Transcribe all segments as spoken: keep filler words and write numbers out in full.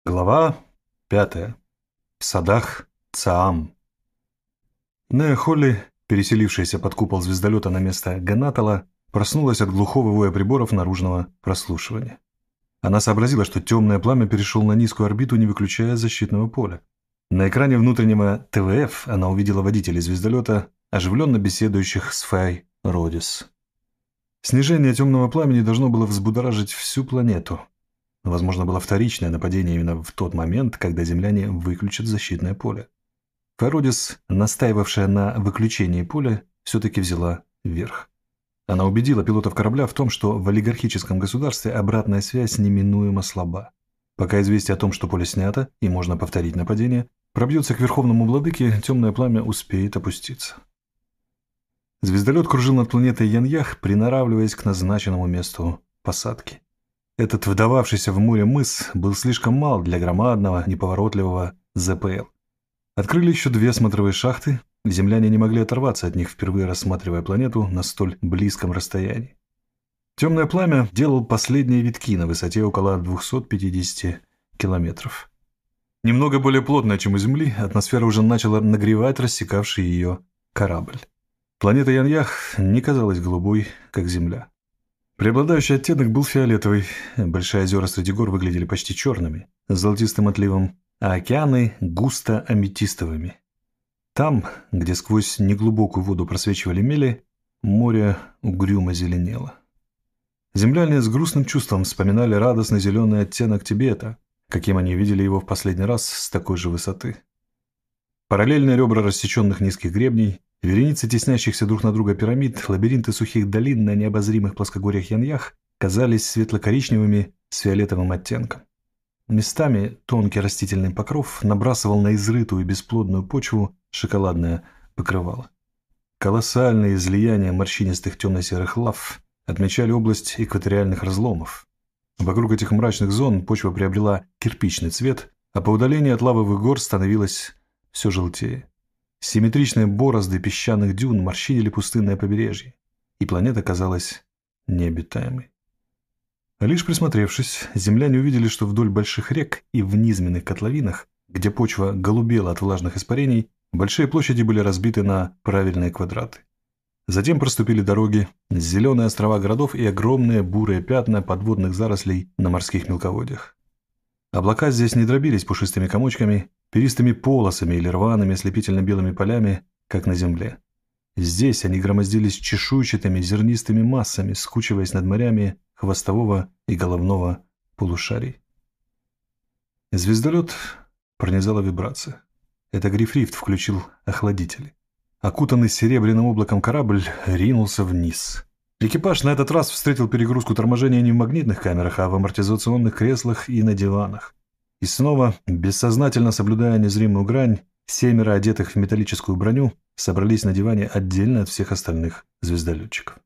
Глава пятая. В садах Цаам. Неа Холли, переселившаяся под купол звездолета на место Ганатала, проснулась от глухого воя приборов наружного прослушивания. Она сообразила, что темное пламя перешел на низкую орбиту, не выключая защитного поля. На экране внутреннего тэ вэ эф она увидела водителей звездолета, оживленно беседующих с Фай Родис. Снижение темного пламени должно было взбудоражить всю планету. Возможно, было вторичное нападение именно в тот момент, когда земляне выключат защитное поле. Фародис, настаивавшая на выключении поля, все-таки взяла верх. Она убедила пилотов корабля в том, что в олигархическом государстве обратная связь неминуемо слаба. Пока известие о том, что поле снято и можно повторить нападение, пробьется к верховному владыке, темное пламя успеет опуститься. Звездолет кружил над планетой Яньях, приноравливаясь к назначенному месту посадки. Этот вдававшийся в море мыс был слишком мал для громадного, неповоротливого зэ пэ эл. Открыли еще две смотровые шахты, и земляне не могли оторваться от них, впервые рассматривая планету на столь близком расстоянии. Темное пламя делал последние витки на высоте около двухсот пятидесяти километров. Немного более плотная, чем у Земли, атмосфера уже начала нагревать рассекавший ее корабль. Планета Яньях не казалась голубой, как Земля. Преобладающий оттенок был фиолетовый, большие озера среди гор выглядели почти черными, с золотистым отливом, а океаны густо аметистовыми. Там, где сквозь неглубокую воду просвечивали мели, море угрюмо зеленело. Земляне с грустным чувством вспоминали радостный зеленый оттенок Тибета, каким они видели его в последний раз с такой же высоты. Параллельные ребра рассеченных низких гребней, вереницы теснящихся друг на друга пирамид, лабиринты сухих долин на необозримых плоскогорьях Яньях казались светло-коричневыми с фиолетовым оттенком. Местами тонкий растительный покров набрасывал на изрытую и бесплодную почву шоколадное покрывало. Колоссальные излияния морщинистых темно-серых лав отмечали область экваториальных разломов. Вокруг этих мрачных зон почва приобрела кирпичный цвет, а по удалению от лавовых гор становилась все желтее. Симметричные борозды песчаных дюн морщинили пустынное побережье, и планета казалась необитаемой. Лишь присмотревшись, земляне увидели, что вдоль больших рек и в низменных котловинах, где почва голубела от влажных испарений, большие площади были разбиты на правильные квадраты. Затем проступили дороги, зеленые острова городов и огромные бурые пятна подводных зарослей на морских мелководьях. Облака здесь не дробились пушистыми комочками, перистыми полосами или рваными ослепительно-белыми полями, как на земле. Здесь они громоздились чешуйчатыми зернистыми массами, скучиваясь над морями хвостового и головного полушарий. Звездолет пронизала вибрация. Это Грифрифт включил охладители. Окутанный серебряным облаком корабль ринулся вниз. Экипаж на этот раз встретил перегрузку торможения не в магнитных камерах, а в амортизационных креслах и на диванах. И снова, бессознательно соблюдая незримую грань, семеро одетых в металлическую броню собрались на диване отдельно от всех остальных звездолетчиков.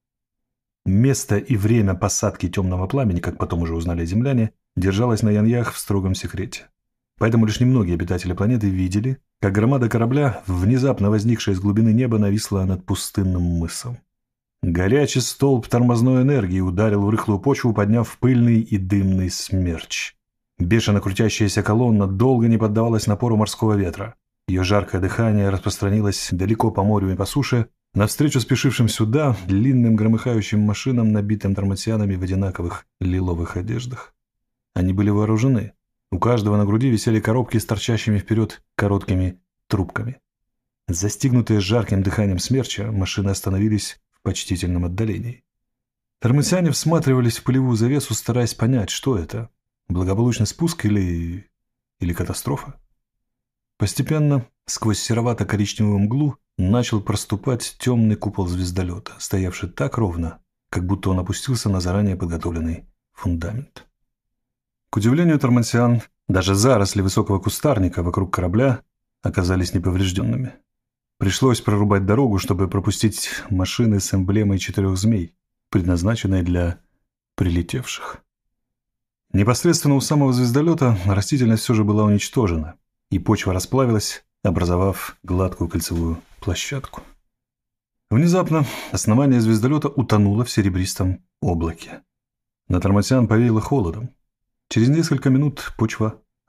Место и время посадки темного пламени, как потом уже узнали земляне, держалось на Яньях в строгом секрете. Поэтому лишь немногие обитатели планеты видели, как громада корабля, внезапно возникшая из глубины неба, нависла над пустынным мысом. Горячий столб тормозной энергии ударил в рыхлую почву, подняв пыльный и дымный смерч. Бешено крутящаяся колонна долго не поддавалась напору морского ветра. Ее жаркое дыхание распространилось далеко по морю и по суше, навстречу спешившим сюда длинным громыхающим машинам, набитым торматианами в одинаковых лиловых одеждах. Они были вооружены. У каждого на груди висели коробки с торчащими вперед короткими трубками. Застигнутые жарким дыханием смерча, машины остановились в почтительном отдалении. Торматиане всматривались в пылевую завесу, стараясь понять, что это – благополучный спуск или... или катастрофа. Постепенно, сквозь серовато-коричневую мглу, начал проступать темный купол звездолета, стоявший так ровно, как будто он опустился на заранее подготовленный фундамент. К удивлению тормансиан, даже заросли высокого кустарника вокруг корабля оказались неповрежденными. Пришлось прорубать дорогу, чтобы пропустить машины с эмблемой четырех змей, предназначенной для прилетевших. Непосредственно у самого звездолета растительность все же была уничтожена, и почва расплавилась, образовав гладкую кольцевую площадку. Внезапно основание звездолета утонуло в серебристом облаке. На торматиан повеяло холодом. Через несколько минут почва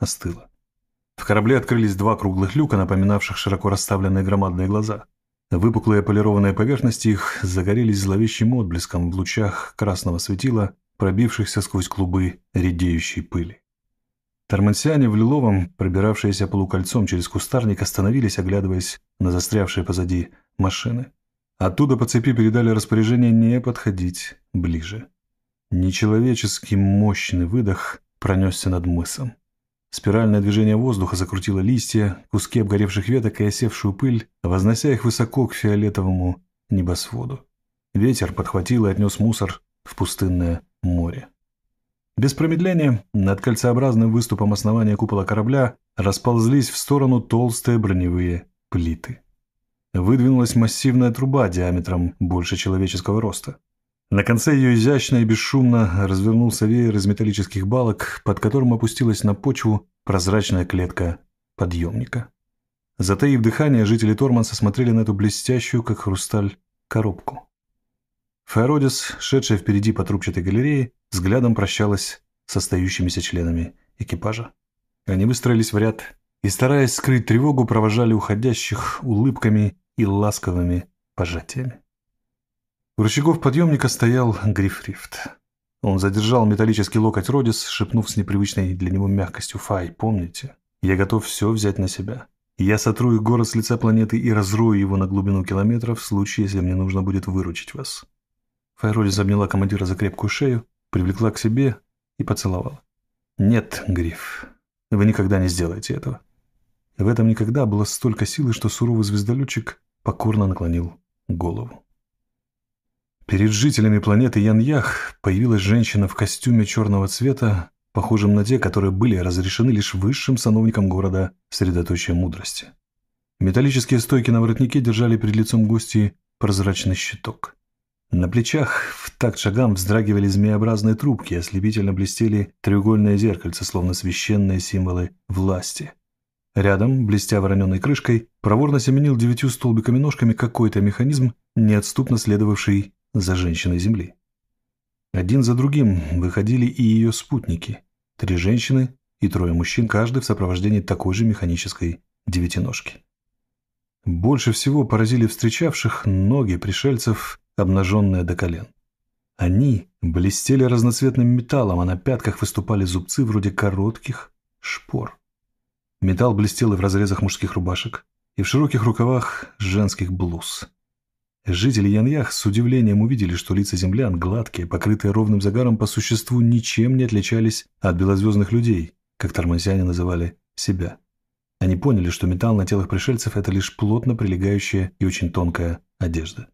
остыла. В корабле открылись два круглых люка, напоминавших широко расставленные громадные глаза. Выпуклые полированные поверхности их загорелись зловещим отблеском в лучах красного светила, пробившихся сквозь клубы редеющей пыли. Тормансиане в лиловом, пробиравшиеся полукольцом через кустарник, остановились, оглядываясь на застрявшие позади машины. Оттуда по цепи передали распоряжение не подходить ближе. Нечеловеческий мощный выдох пронесся над мысом. Спиральное движение воздуха закрутило листья, куски обгоревших веток и осевшую пыль, вознося их высоко к фиолетовому небосводу. Ветер подхватил и отнес мусор в пустынное море. Без промедления над кольцеобразным выступом основания купола корабля расползлись в сторону толстые броневые плиты. Выдвинулась массивная труба диаметром больше человеческого роста. На конце ее изящно и бесшумно развернулся веер из металлических балок, под которым опустилась на почву прозрачная клетка подъемника. Затаив дыхание, жители Торманса смотрели на эту блестящую, как хрусталь, коробку. Фаэродис, шедшая впереди по трубчатой галерее, взглядом прощалась с остающимися членами экипажа. Они выстроились в ряд и, стараясь скрыть тревогу, провожали уходящих улыбками и ласковыми пожатиями. У рычагов подъемника стоял Грифрифт. Он задержал металлический локоть Родис, шепнув с непривычной для него мягкостью: «Фай, помните, я готов все взять на себя. Я сотру их город с лица планеты и разрою его на глубину километров в случае, если мне нужно будет выручить вас». Фай Родис обняла командира за крепкую шею, привлекла к себе и поцеловала. «Нет, Гриф, вы никогда не сделаете этого». В этом никогда было столько силы, что суровый звездолетчик покорно наклонил голову. Перед жителями планеты Яньях появилась женщина в костюме черного цвета, похожем на те, которые были разрешены лишь высшим сановникам города средоточия мудрости. Металлические стойки на воротнике держали перед лицом гостей прозрачный щиток. На плечах в такт шагам вздрагивали змеобразные трубки, ослепительно блестели треугольные зеркальца, словно священные символы власти. Рядом, блестя вороненой крышкой, проворно семенил девятью столбиками ножками какой-то механизм, неотступно следовавший за женщиной Земли. Один за другим выходили и ее спутники, три женщины и трое мужчин, каждый в сопровождении такой же механической девятиножки. Больше всего поразили встречавших ноги пришельцев, обнаженные до колен. Они блестели разноцветным металлом, а на пятках выступали зубцы вроде коротких шпор. Металл блестел и в разрезах мужских рубашек, и в широких рукавах женских блуз. Жители Яньях с удивлением увидели, что лица землян, гладкие, покрытые ровным загаром, по существу ничем не отличались от белозвездных людей, как тормансиане называли себя. Они поняли, что металл на телах пришельцев – это лишь плотно прилегающая и очень тонкая одежда.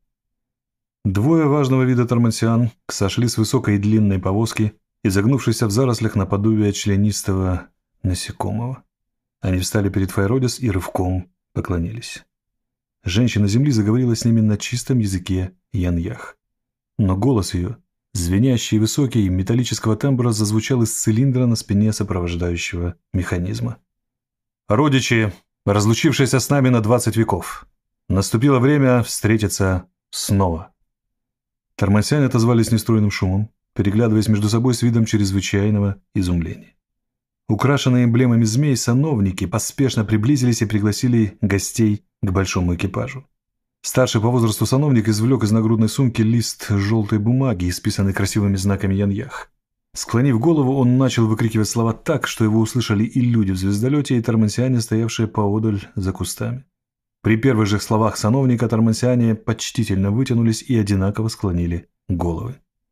Двое важного вида тормансиан сошли с высокой и длинной повозки, изогнувшейся в зарослях наподобие членистого насекомого. Они встали перед Файродис и рывком поклонились. Женщина Земли заговорила с ними на чистом языке Яньях. Но голос ее, звенящий и высокий, металлического тембра, зазвучал из цилиндра на спине сопровождающего механизма. «Родичи, разлучившиеся с нами на двадцать веков, наступило время встретиться снова». Тормансиане отозвались нестройным шумом, переглядываясь между собой с видом чрезвычайного изумления. Украшенные эмблемами змей сановники поспешно приблизились и пригласили гостей к большому экипажу. Старший по возрасту сановник извлек из нагрудной сумки лист желтой бумаги, исписанный красивыми знаками Яньях. Склонив голову, он начал выкрикивать слова так, что его услышали и люди в звездолете, и тормансиане, стоявшие поодаль за кустами. При первых же словах сановника тормансиане почтительно вытянулись и одинаково склонили головы.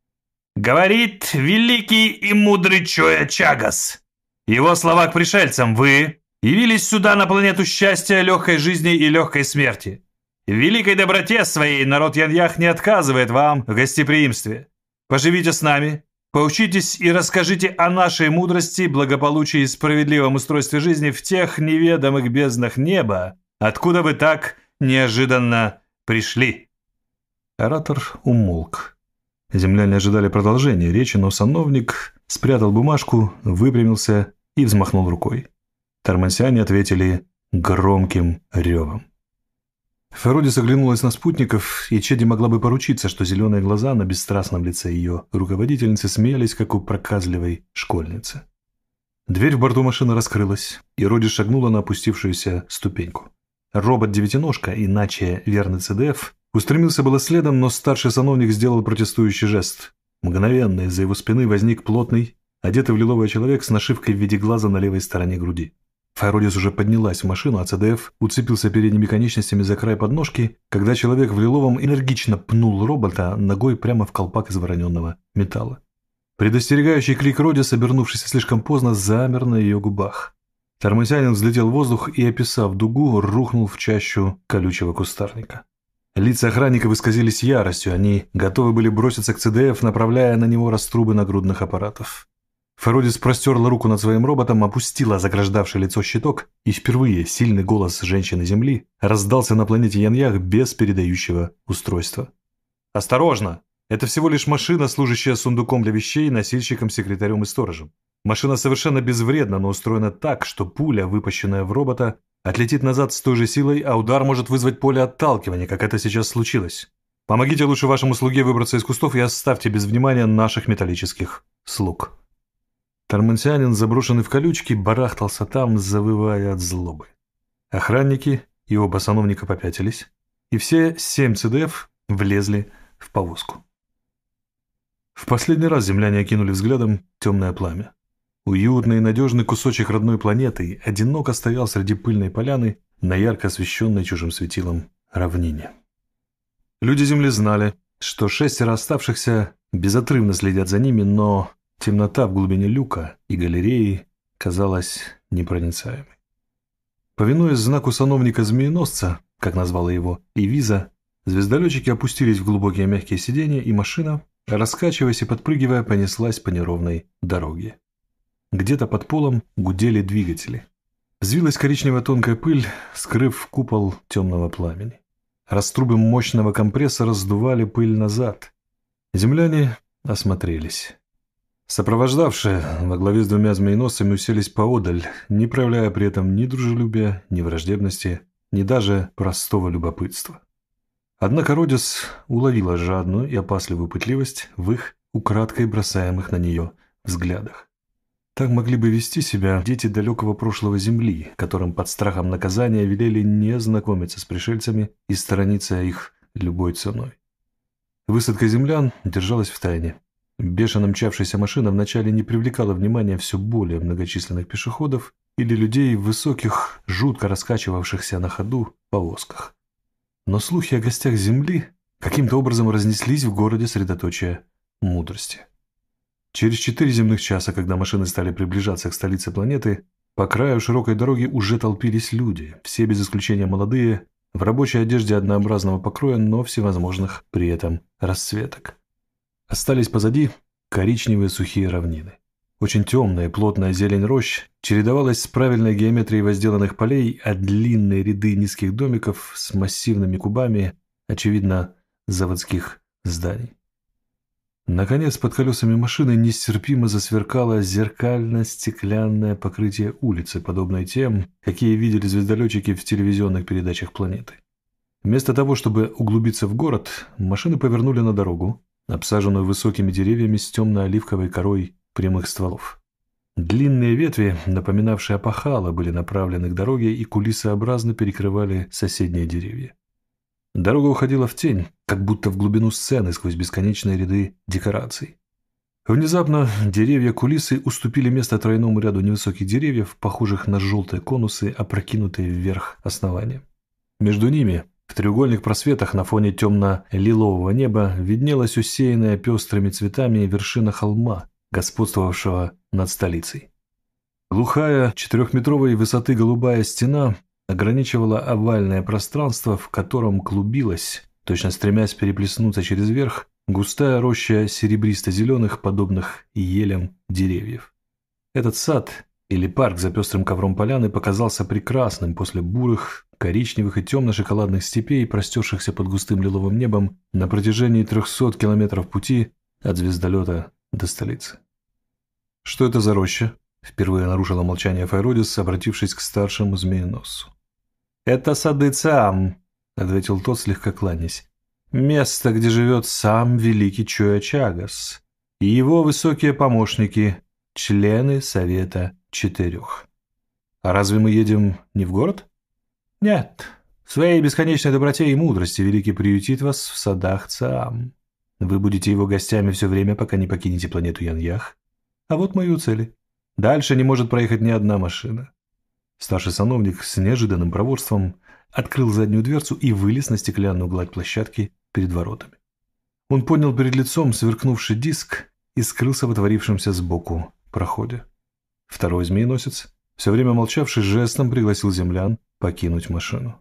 «Говорит великий и мудрый Чоя Чагас. Его слова к пришельцам: вы явились сюда на планету счастья, легкой жизни и легкой смерти. В великой доброте своей народ Яньях не отказывает вам в гостеприимстве. Поживите с нами, поучитесь и расскажите о нашей мудрости, благополучии и справедливом устройстве жизни в тех неведомых безднах неба, откуда вы так неожиданно пришли». Оратор умолк. Земляне ожидали продолжения речи, но сановник спрятал бумажку, выпрямился и взмахнул рукой. Тормансиане ответили громким ревом. Феродис оглянулась на спутников, и Чеди могла бы поручиться, что зеленые глаза на бесстрастном лице ее руководительницы смеялись, как у проказливой школьницы. Дверь в борту машины раскрылась, и Роди шагнула на опустившуюся ступеньку. Робот-девятиножка, иначе верный ЦДФ, устремился было следом, но старший сановник сделал протестующий жест. Мгновенно из-за его спины возник плотный, одетый в лиловый человек с нашивкой в виде глаза на левой стороне груди. Файродис уже поднялась в машину, а ЦДФ уцепился передними конечностями за край подножки, когда человек в лиловом энергично пнул робота ногой прямо в колпак из вороненного металла. Предостерегающий крик Родис, обернувшийся слишком поздно, замер на ее губах. Тормозянин взлетел в воздух и, описав дугу, рухнул в чащу колючего кустарника. Лица охранников исказились яростью, они готовы были броситься к ЦДФ, направляя на него раструбы нагрудных аппаратов. Файродис простерла руку над своим роботом, опустила заграждавший лицо щиток, и впервые сильный голос женщины Земли раздался на планете Яньях без передающего устройства. «Осторожно! Это всего лишь машина, служащая сундуком для вещей, носильщиком, секретарем и сторожем. Машина совершенно безвредна, но устроена так, что пуля, выпущенная в робота, отлетит назад с той же силой, а удар может вызвать поле отталкивания, как это сейчас случилось. Помогите лучше вашему слуге выбраться из кустов и оставьте без внимания наших металлических слуг». Тормансианин, заброшенный в колючки, барахтался там, завывая от злобы. Охранники и оба сановника попятились, и все семь ЦДФ влезли в повозку. В последний раз земляне окинули взглядом темное пламя. Уютный и надежный кусочек родной планеты одиноко стоял среди пыльной поляны на ярко освещенной чужим светилом равнине. Люди Земли знали, что шестеро оставшихся безотрывно следят за ними, но темнота в глубине люка и галереи казалась непроницаемой. Повинуясь знаку сановника-змееносца, как назвала его Ивиза, звездолетчики опустились в глубокие мягкие сиденья, и машина, раскачиваясь и подпрыгивая, понеслась по неровной дороге. Где-то под полом гудели двигатели. Взвилась коричневая тонкая пыль, скрыв купол темного пламени. Раструбы мощного компрессора сдували пыль назад. Земляне осмотрелись. Сопровождавшие во главе с двумя змееносцами уселись поодаль, не проявляя при этом ни дружелюбия, ни враждебности, ни даже простого любопытства. Однако Родис уловила жадную и опасливую пытливость в их украдкой бросаемых на нее взглядах. Так могли бы вести себя дети далекого прошлого Земли, которым под страхом наказания велели не знакомиться с пришельцами и сторониться их любой ценой. Высадка землян держалась в тайне. Бешено мчавшаяся машина вначале не привлекала внимания все более многочисленных пешеходов или людей в высоких, жутко раскачивавшихся на ходу повозках. Но слухи о гостях Земли каким-то образом разнеслись в городе средоточия мудрости. Через четыре земных часа, когда машины стали приближаться к столице планеты, по краю широкой дороги уже толпились люди, все без исключения молодые, в рабочей одежде однообразного покроя, но всевозможных при этом расцветок. Остались позади коричневые сухие равнины. Очень темная плотная зелень рощ чередовалась с правильной геометрией возделанных полей, а длинные ряды низких домиков с массивными кубами, очевидно, заводских зданий. Наконец, под колесами машины нестерпимо засверкало зеркально-стеклянное покрытие улицы, подобное тем, какие видели звездолетчики в телевизионных передачах планеты. Вместо того, чтобы углубиться в город, машины повернули на дорогу, обсаженную высокими деревьями с темно-оливковой корой прямых стволов. Длинные ветви, напоминавшие опахало, были направлены к дороге и кулисообразно перекрывали соседние деревья. Дорога уходила в тень, как будто в глубину сцены сквозь бесконечные ряды декораций. Внезапно деревья кулисы уступили место тройному ряду невысоких деревьев, похожих на желтые конусы, опрокинутые вверх основания. Между ними, в треугольных просветах на фоне темно-лилового неба, виднелась усеянная пестрыми цветами вершина холма, господствовавшего над столицей. Глухая, четырехметровой высоты голубая стена ограничивала овальное пространство, в котором клубилась, точно стремясь переплеснуться через верх, густая роща серебристо-зеленых, подобных елям, деревьев. Этот сад, или парк за пестрым ковром поляны, показался прекрасным после бурых, коричневых и темно-шоколадных степей, простершихся под густым лиловым небом на протяжении трехсот километров пути от звездолета до столицы. «Что это за роща?» — впервые нарушила молчание Файродис, обратившись к старшему змееносцу. «Это сады Циам», — ответил тот, слегка кланясь. «Место, где живет сам великий Чоя Чагас и его высокие помощники, члены Совета четырех. А разве мы едем не в город? Нет. В своей бесконечной доброте и мудрости Великий приютит вас в садах Цаам. Вы будете его гостями все время, пока не покинете планету Яньях. А вот мои цели. Дальше не может проехать ни одна машина. Старший сановник с неожиданным проворством открыл заднюю дверцу и вылез на стеклянную гладь площадки перед воротами. Он поднял перед лицом сверкнувший диск и скрылся в отворившемся сбоку проходе. Второй змееносец, все время молчавший, жестом пригласил землян покинуть машину.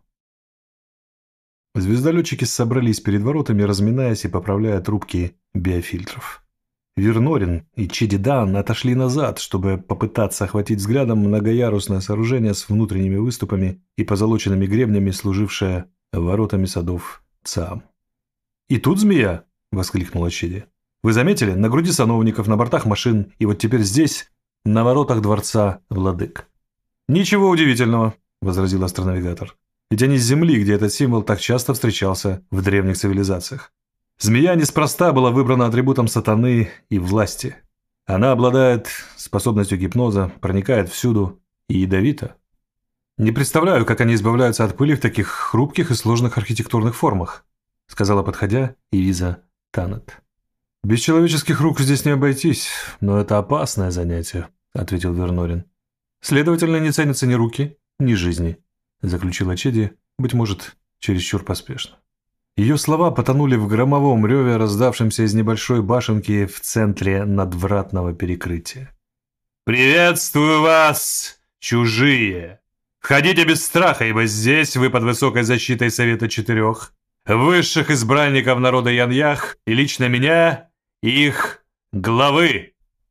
Звездолетчики собрались перед воротами, разминаясь и поправляя трубки биофильтров. Вернорин и Чедидан отошли назад, чтобы попытаться охватить взглядом многоярусное сооружение с внутренними выступами и позолоченными гребнями, служившее воротами садов Цаам. «И тут змея!» — воскликнула Чеди. «Вы заметили? На груди сановников, на бортах машин, и вот теперь здесь, на воротах дворца владык». «Ничего удивительного», — возразил астронавигатор. «Ведь они с Земли, где этот символ так часто встречался в древних цивилизациях. Змея неспроста была выбрана атрибутом сатаны и власти. Она обладает способностью гипноза, проникает всюду и ядовита. Не представляю, как они избавляются от пыли в таких хрупких и сложных архитектурных формах», — сказала, подходя, Ивиза Танет. «Без человеческих рук здесь не обойтись, но это опасное занятие», — ответил Вернорин. «Следовательно, не ценятся ни руки, ни жизни», — заключила Чеди, быть может, чересчур поспешно. Ее слова потонули в громовом реве, раздавшемся из небольшой башенки в центре надвратного перекрытия. «Приветствую вас, чужие! Входите без страха, ибо здесь вы под высокой защитой Совета Четырех, высших избранников народа Яньях и лично меня, их главы!»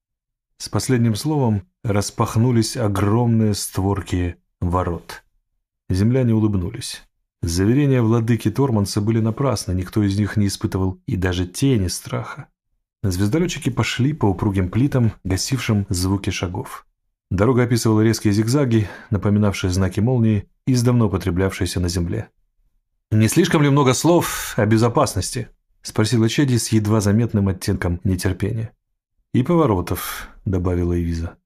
С последним словом распахнулись огромные створки ворот. Земляне улыбнулись. Заверения владыки Торманса были напрасны, никто из них не испытывал и даже тени страха. Звездолетчики пошли по упругим плитам, гасившим звуки шагов. Дорога описывала резкие зигзаги, напоминавшие знаки молнии, издавна употреблявшиеся на земле. «Не слишком ли много слов о безопасности?» — спросила Чеди с едва заметным оттенком нетерпения. «И поворотов», — добавила Ивиза.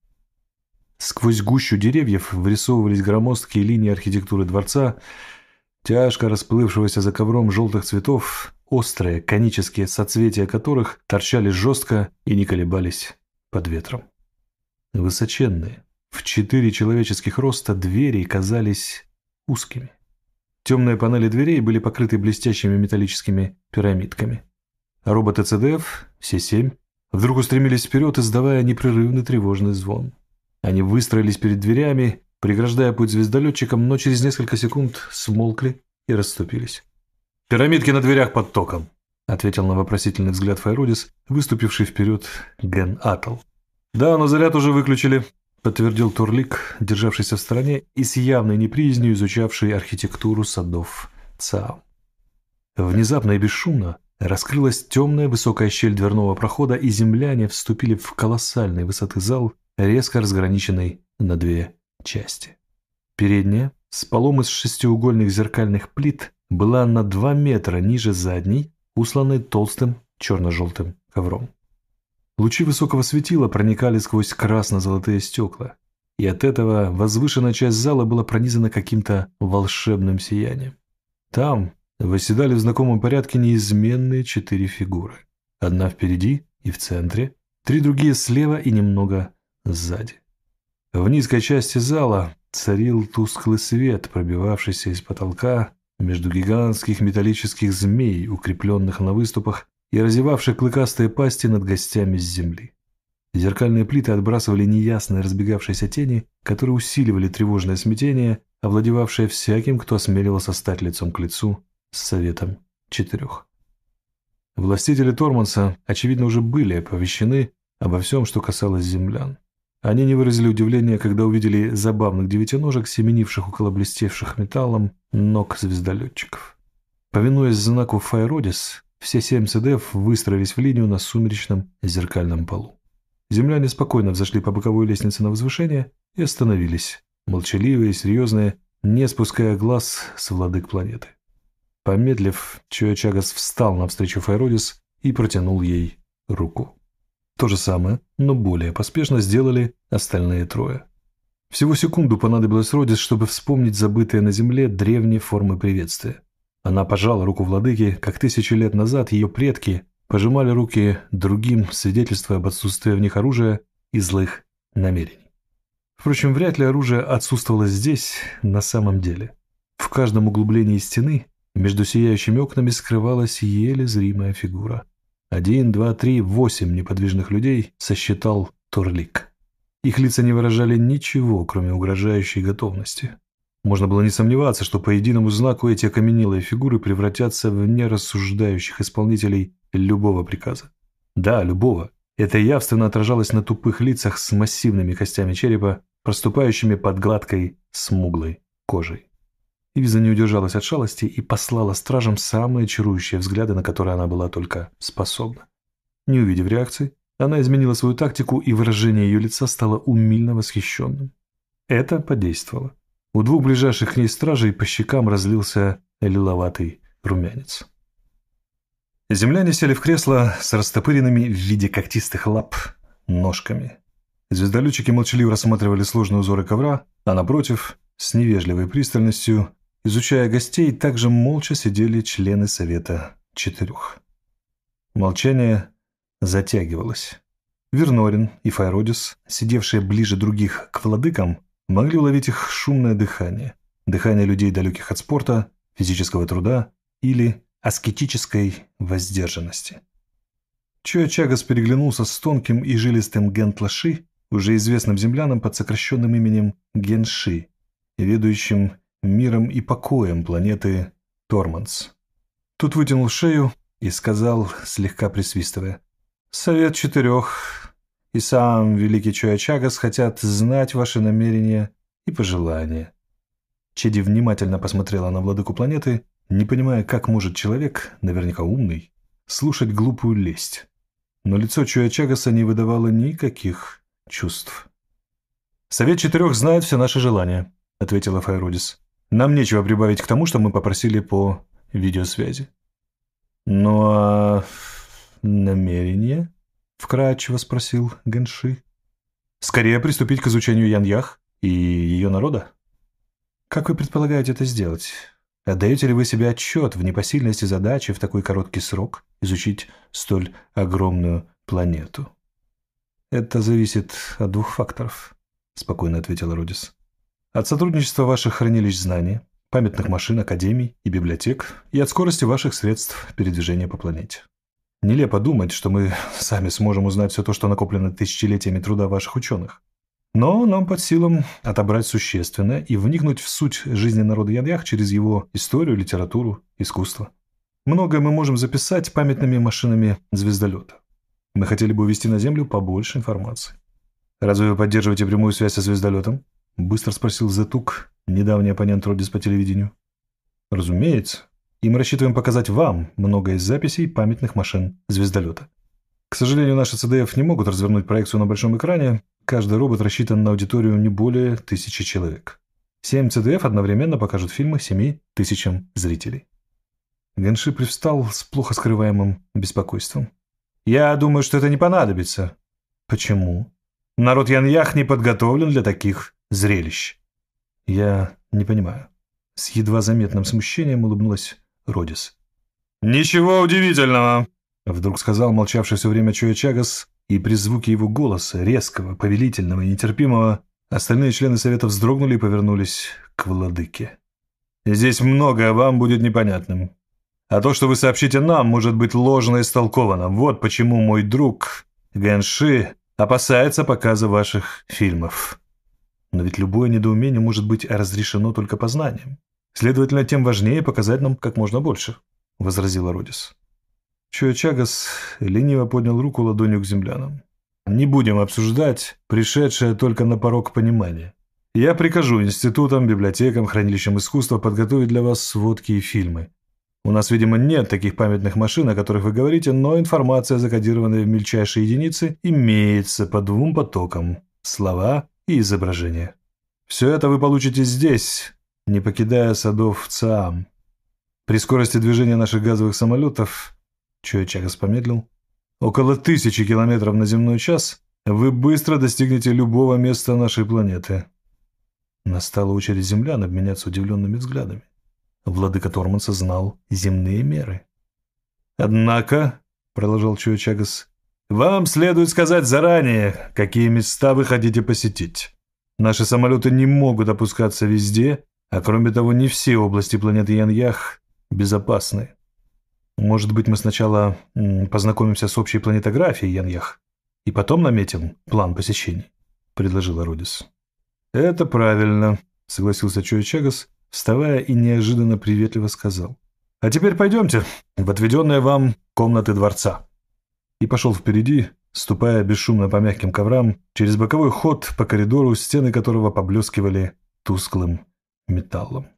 Сквозь гущу деревьев вырисовывались громоздкие линии архитектуры дворца, тяжко расплывшегося за ковром желтых цветов, острые конические соцветия которых торчали жестко и не колебались под ветром. Высоченные, в четыре человеческих роста двери казались узкими. Темные панели дверей были покрыты блестящими металлическими пирамидками. А роботы ЦДФ, все семь, вдруг устремились вперед, издавая непрерывный тревожный звон. Они выстроились перед дверями, преграждая путь звездолетчикам, но через несколько секунд смолкли и расступились. «Пирамидки на дверях под током», — ответил на вопросительный взгляд Файродис, выступивший вперед Ген Атл. «Да, но заряд уже выключили», — подтвердил Турлик, державшийся в стороне и с явной неприязнью изучавший архитектуру садов Цаам. Внезапно и бесшумно раскрылась темная высокая щель дверного прохода, и земляне вступили в колоссальной высоты зал, резко разграниченный на две части. Передняя, с полом из шестиугольных зеркальных плит, была на два метра ниже задней, усланной толстым черно-желтым ковром. Лучи высокого светила проникали сквозь красно-золотые стекла, и от этого возвышенная часть зала была пронизана каким-то волшебным сиянием. Там восседали в знакомом порядке неизменные четыре фигуры. Одна впереди и в центре, три другие слева и немного сзади. В низкой части зала царил тусклый свет, пробивавшийся из потолка между гигантских металлических змей, укрепленных на выступах и разевавших клыкастые пасти над гостями с земли. Зеркальные плиты отбрасывали неясные разбегавшиеся тени, которые усиливали тревожное смятение, овладевавшее всяким, кто осмеливался стать лицом к лицу с Советом Четырех. Властители Торманса, очевидно, уже были оповещены обо всем, что касалось землян. Они не выразили удивления, когда увидели забавных девятиножек, семенивших около блестевших металлом ног звездолетчиков. Повинуясь знаку Файродис, все семь ЦДФ выстроились в линию на сумеречном зеркальном полу. Земляне спокойно взошли по боковой лестнице на возвышение и остановились, молчаливые и серьезные, не спуская глаз с владык планеты. Помедлив, Чоя-Чагас встал навстречу Файродис и протянул ей руку. То же самое, но более поспешно сделали остальные трое. Всего секунду понадобилось Родис, чтобы вспомнить забытые на земле древние формы приветствия. Она пожала руку владыки, как тысячи лет назад ее предки пожимали руки другим, свидетельствуя об отсутствии в них оружия и злых намерений. Впрочем, вряд ли оружие отсутствовало здесь на самом деле. В каждом углублении стены между сияющими окнами скрывалась еле зримая фигура. Один, два, три, восемь неподвижных людей сосчитал Торлик. Их лица не выражали ничего, кроме угрожающей готовности. Можно было не сомневаться, что по единому знаку эти окаменелые фигуры превратятся в нерассуждающих исполнителей любого приказа. Да, любого. Это явственно отражалось на тупых лицах с массивными костями черепа, проступающими под гладкой, смуглой кожей. Ивиза не удержалась от шалости и послала стражам самые чарующие взгляды, на которые она была только способна. Не увидев реакции, она изменила свою тактику, и выражение ее лица стало умильно восхищенным. Это подействовало. У двух ближайших к ней стражей по щекам разлился лиловатый румянец. Земляне сели в кресло с растопыренными в виде когтистых лап ножками. Звездолетчики молчаливо рассматривали сложные узоры ковра, а напротив, с невежливой пристальностью, изучая гостей, также молча сидели члены Совета Четырех. Молчание затягивалось. Вернорин и Файродис, сидевшие ближе других к владыкам, могли уловить их шумное дыхание. Дыхание людей, далеких от спорта, физического труда или аскетической воздержанности. Чоя-Чагас переглянулся с тонким и жилистым Гентлаши, уже известным землянам под сокращенным именем Генши, ведущим миром и покоем планеты Торманс. Тут вытянул шею и сказал, слегка присвистывая: «Совет Четырех и сам великий Чоя-Чагас хотят знать ваши намерения и пожелания». Чеди внимательно посмотрела на владыку планеты, не понимая, как может человек, наверняка умный, слушать глупую лесть. Но лицо Чоя-Чагаса не выдавало никаких чувств. «Совет Четырех знает все наши желания», — ответила Файродис. «Нам нечего прибавить к тому, что мы попросили по видеосвязи». «Ну а намерение?» — вкратчиво спросил Генши. «Скорее приступить к изучению Яньях и ее народа». «Как вы предполагаете это сделать? Отдаете ли вы себе отчет в непосильности задачи в такой короткий срок изучить столь огромную планету?» «Это зависит от двух факторов», — спокойно ответила Родис. «От сотрудничества ваших хранилищ знаний, памятных машин, академий и библиотек, и от скорости ваших средств передвижения по планете. Нелепо думать, что мы сами сможем узнать все то, что накоплено тысячелетиями труда ваших ученых. Но нам под силам отобрать существенное и вникнуть в суть жизни народа Яньях через его историю, литературу, искусство. Многое мы можем записать памятными машинами звездолета. Мы хотели бы увезти на Землю побольше информации». «Разве вы поддерживаете прямую связь со звездолетом?» — быстро спросил Зетук, недавний оппонент Родис по телевидению. «Разумеется. И мы рассчитываем показать вам много из записей памятных машин звездолета. К сожалению, наши ЦДФ не могут развернуть проекцию на большом экране. Каждый робот рассчитан на аудиторию не более тысячи человек. Семь ЦДФ одновременно покажут фильмы семи тысячам зрителей». Генши привстал с плохо скрываемым беспокойством. «Я думаю, что это не понадобится». «Почему?» «Народ Яньях не подготовлен для таких зрелищ». «Я не понимаю». С едва заметным смущением улыбнулась Родис. «Ничего удивительного», — вдруг сказал молчавший все время Чоя-Чагас, и при звуке его голоса, резкого, повелительного и нетерпимого, остальные члены совета вздрогнули и повернулись к владыке. «Здесь многое вам будет непонятным. А то, что вы сообщите нам, может быть ложно истолковано. Вот почему мой друг Генши опасается показа ваших фильмов». «Но ведь любое недоумение может быть разрешено только познанием. Следовательно, тем важнее показать нам как можно больше», — возразила Родис. Чоя-Чагас лениво поднял руку ладонью к землянам. «Не будем обсуждать пришедшее только на порог понимания. Я прикажу институтам, библиотекам, хранилищам искусства подготовить для вас сводки и фильмы. У нас, видимо, нет таких памятных машин, о которых вы говорите, но информация, закодированная в мельчайшие единицы, имеется по двум потокам – слова и изображения. Все это вы получите здесь, не покидая садов ЦААМ. При скорости движения наших газовых самолетов, Чоя-Чагас помедлил, около тысячи километров на земной час, вы быстро достигнете любого места нашей планеты. Настала очередь землян обменяться удивленными взглядами. Владыка Торманса знал земные меры. «Однако», — продолжал Чоя-Чагас, — «вам следует сказать заранее, какие места вы хотите посетить. Наши самолеты не могут опускаться везде, а кроме того, не все области планеты Яньях безопасны. Может быть, мы сначала познакомимся с общей планетографией Яньях и потом наметим план посещений», — предложила Родис. «Это правильно», — согласился Чоя-Чагас, вставая и неожиданно приветливо сказал. «А теперь пойдемте в отведенные вам комнаты дворца». И пошел впереди, ступая бесшумно по мягким коврам, через боковой ход по коридору, стены которого поблескивали тусклым металлом.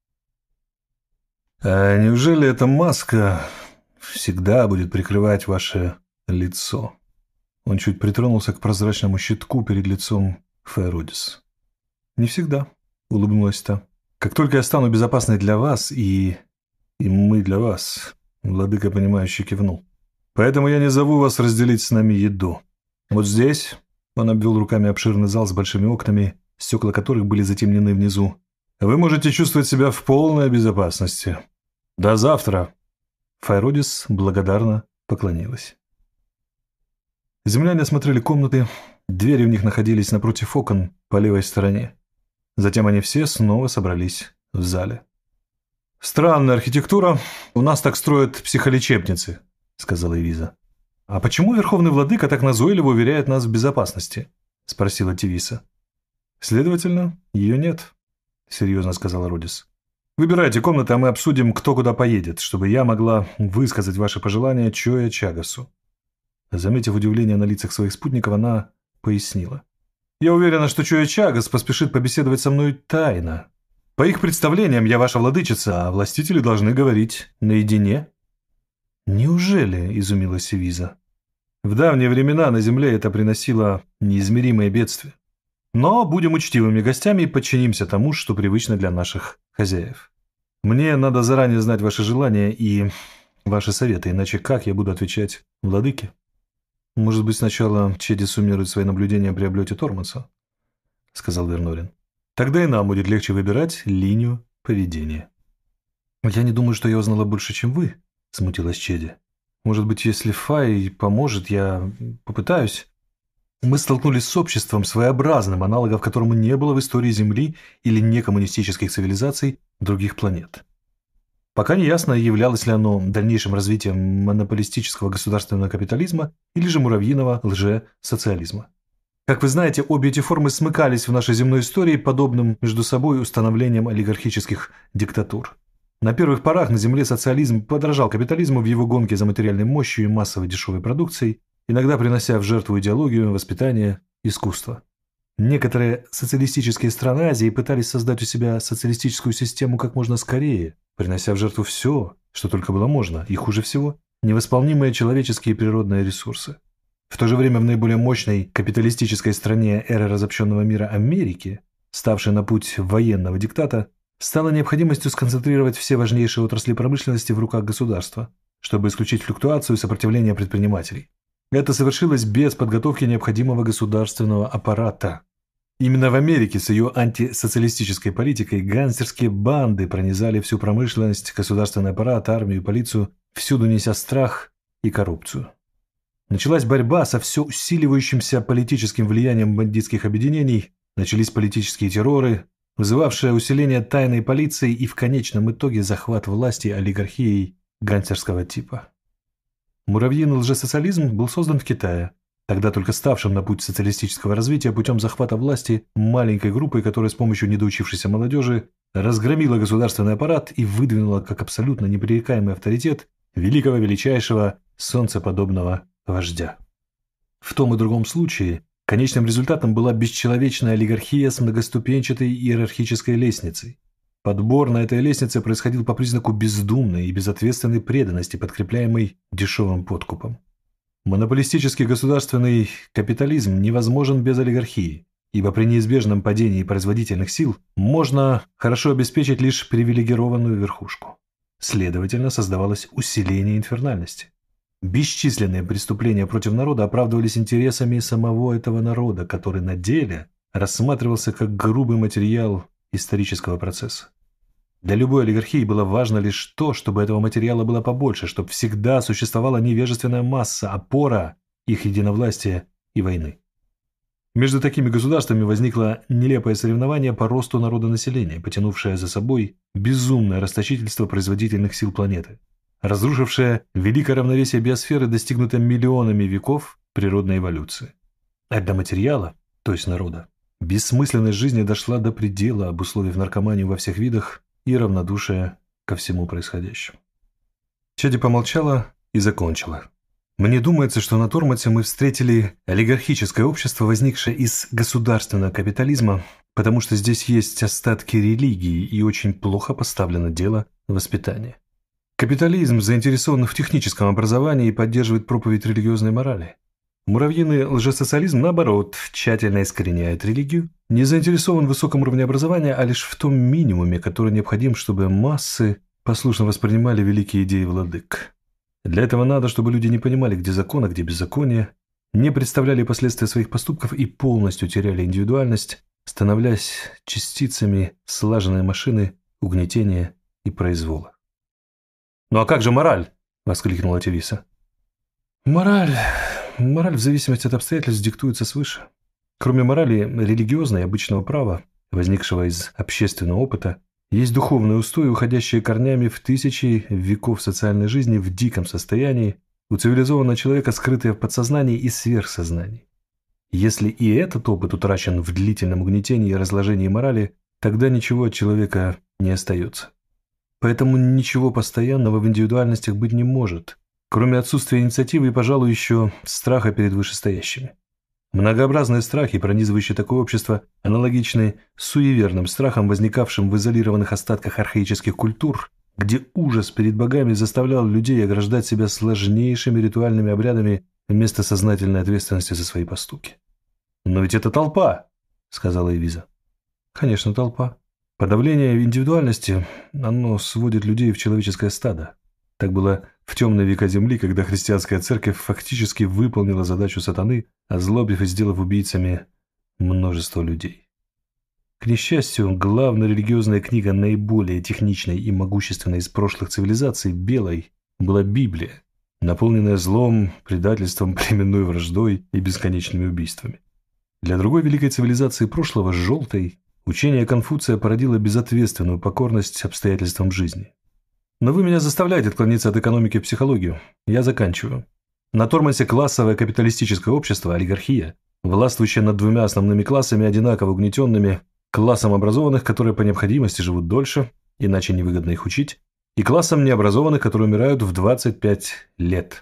«А неужели эта маска всегда будет прикрывать ваше лицо?» Он чуть притронулся к прозрачному щитку перед лицом Фейродис. «Не всегда», — улыбнулась та. «Как только я стану безопасной для вас, и... и мы для вас», — владыка, понимающе кивнул. «Поэтому я не зову вас разделить с нами еду. Вот здесь...» — он обвел руками обширный зал с большими окнами, стекла которых были затемнены внизу. «Вы можете чувствовать себя в полной безопасности. До завтра!» Фейродис благодарно поклонилась. Земляне осмотрели комнаты. Двери в них находились напротив окон по левой стороне. Затем они все снова собрались в зале. «Странная архитектура. У нас так строят психолечебницы», — сказала Эвиза. «А почему Верховный Владыка так назойливо уверяет нас в безопасности?» — спросила Тивиса. «Следовательно, ее нет», — серьезно сказала Родис. «Выбирайте комнаты, а мы обсудим, кто куда поедет, чтобы я могла высказать ваши пожелания Чоя-Чагасу». Заметив удивление на лицах своих спутников, она пояснила. «Я уверена, что Чоя-Чагас поспешит побеседовать со мной тайно. По их представлениям, я ваша владычица, а властители должны говорить наедине». «Неужели?» – изумилась Эвиза. «В давние времена на земле это приносило неизмеримые бедствия. Но будем учтивыми гостями и подчинимся тому, что привычно для наших хозяев. Мне надо заранее знать ваши желания и ваши советы, иначе как я буду отвечать владыке?» «Может быть, сначала Чеди суммирует свои наблюдения при облете Торманса?» — сказал Вернорин. «Тогда и нам будет легче выбирать линию поведения». «Я не думаю, что я узнала больше, чем вы», — смутилась Чеди. «Может быть, если Фай поможет, я попытаюсь». «Мы столкнулись с обществом своеобразным, аналогов которому не было в истории Земли или некоммунистических цивилизаций других планет. Пока не ясно, являлось ли оно дальнейшим развитием монополистического государственного капитализма или же муравьиного лже-социализма. Как вы знаете, обе эти формы смыкались в нашей земной истории подобным между собой установлением олигархических диктатур. На первых порах на Земле социализм подражал капитализму в его гонке за материальной мощью и массовой дешевой продукцией, иногда принося в жертву идеологию, воспитание, искусство. Некоторые социалистические страны Азии пытались создать у себя социалистическую систему как можно скорее, принося в жертву все, что только было можно, и хуже всего – невосполнимые человеческие и природные ресурсы. В то же время в наиболее мощной капиталистической стране эры разобщенного мира Америки, ставшей на путь военного диктата, стала необходимостью сконцентрировать все важнейшие отрасли промышленности в руках государства, чтобы исключить флуктуацию и сопротивление предпринимателей. Это совершилось без подготовки необходимого государственного аппарата. Именно в Америке с ее антисоциалистической политикой гангстерские банды пронизали всю промышленность, государственный аппарат, армию, полицию, всюду неся страх и коррупцию. Началась борьба со все усиливающимся политическим влиянием бандитских объединений, начались политические терроры, вызывавшие усиление тайной полиции и в конечном итоге захват власти олигархией гангстерского типа. Муравьиный лжесоциализм был создан в Китае, тогда только ставшим на путь социалистического развития путем захвата власти маленькой группой, которая с помощью недоучившейся молодежи разгромила государственный аппарат и выдвинула как абсолютно непререкаемый авторитет великого величайшего солнцеподобного вождя. В том и другом случае конечным результатом была бесчеловечная олигархия с многоступенчатой иерархической лестницей. Подбор на этой лестнице происходил по признаку бездумной и безответственной преданности, подкрепляемой дешевым подкупом. Монополистический государственный капитализм невозможен без олигархии, ибо при неизбежном падении производительных сил можно хорошо обеспечить лишь привилегированную верхушку. Следовательно, создавалось усиление инфернальности. Бесчисленные преступления против народа оправдывались интересами самого этого народа, который на деле рассматривался как грубый материал исторического процесса. Для любой олигархии было важно лишь то, чтобы этого материала было побольше, чтобы всегда существовала невежественная масса, опора их единовластия и войны. Между такими государствами возникло нелепое соревнование по росту народонаселения, потянувшее за собой безумное расточительство производительных сил планеты, разрушившее великое равновесие биосферы, достигнутое миллионами веков природной эволюции. А для материала, то есть народа, бессмысленность жизни дошла до предела, обусловив наркоманию во всех видах и равнодушие ко всему происходящему. Чади помолчала и закончила. Мне думается, что на Тормосе мы встретили олигархическое общество, возникшее из государственного капитализма, потому что здесь есть остатки религии и очень плохо поставлено дело воспитания. Капитализм заинтересован в техническом образовании и поддерживает проповедь религиозной морали. Муравьиный лжесоциализм, наоборот, тщательно искореняет религию, не заинтересован в высоком уровне образования, а лишь в том минимуме, который необходим, чтобы массы послушно воспринимали великие идеи владык. Для этого надо, чтобы люди не понимали, где закон, а где беззаконие, не представляли последствия своих поступков и полностью теряли индивидуальность, становляясь частицами слаженной машины угнетения и произвола. «Ну а как же мораль?» – воскликнула Телиса. «Мораль... мораль в зависимости от обстоятельств диктуется свыше. Кроме морали религиозной и обычного права, возникшего из общественного опыта, есть духовные устои, уходящие корнями в тысячи веков социальной жизни в диком состоянии, у цивилизованного человека скрытые в подсознании и сверхсознании. Если и этот опыт утрачен в длительном угнетении и разложении морали, тогда ничего от человека не остается. Поэтому ничего постоянного в индивидуальностях быть не может, кроме отсутствия инициативы и, пожалуй, еще страха перед вышестоящими. Многообразные страхи, пронизывающие такое общество, аналогичны суеверным страхам, возникавшим в изолированных остатках архаических культур, где ужас перед богами заставлял людей ограждать себя сложнейшими ритуальными обрядами вместо сознательной ответственности за свои поступки. «Но ведь это толпа», — сказала Эвиза. «Конечно, толпа. Подавление индивидуальности, оно сводит людей в человеческое стадо. Так было в темные века Земли, когда христианская церковь фактически выполнила задачу сатаны, озлобив и сделав убийцами множество людей. К несчастью, главная религиозная книга наиболее техничной и могущественной из прошлых цивилизаций, белой, была Библия, наполненная злом, предательством, племенной враждой и бесконечными убийствами. Для другой великой цивилизации прошлого, желтой, учение Конфуция породило безответственную покорность обстоятельствам жизни. Но вы меня заставляете отклониться от экономики в психологию. Я заканчиваю. На Тормосе классовое капиталистическое общество, олигархия, властвующее над двумя основными классами, одинаково угнетенными, классом образованных, которые по необходимости живут дольше, иначе невыгодно их учить, и классом необразованных, которые умирают в двадцать пять лет.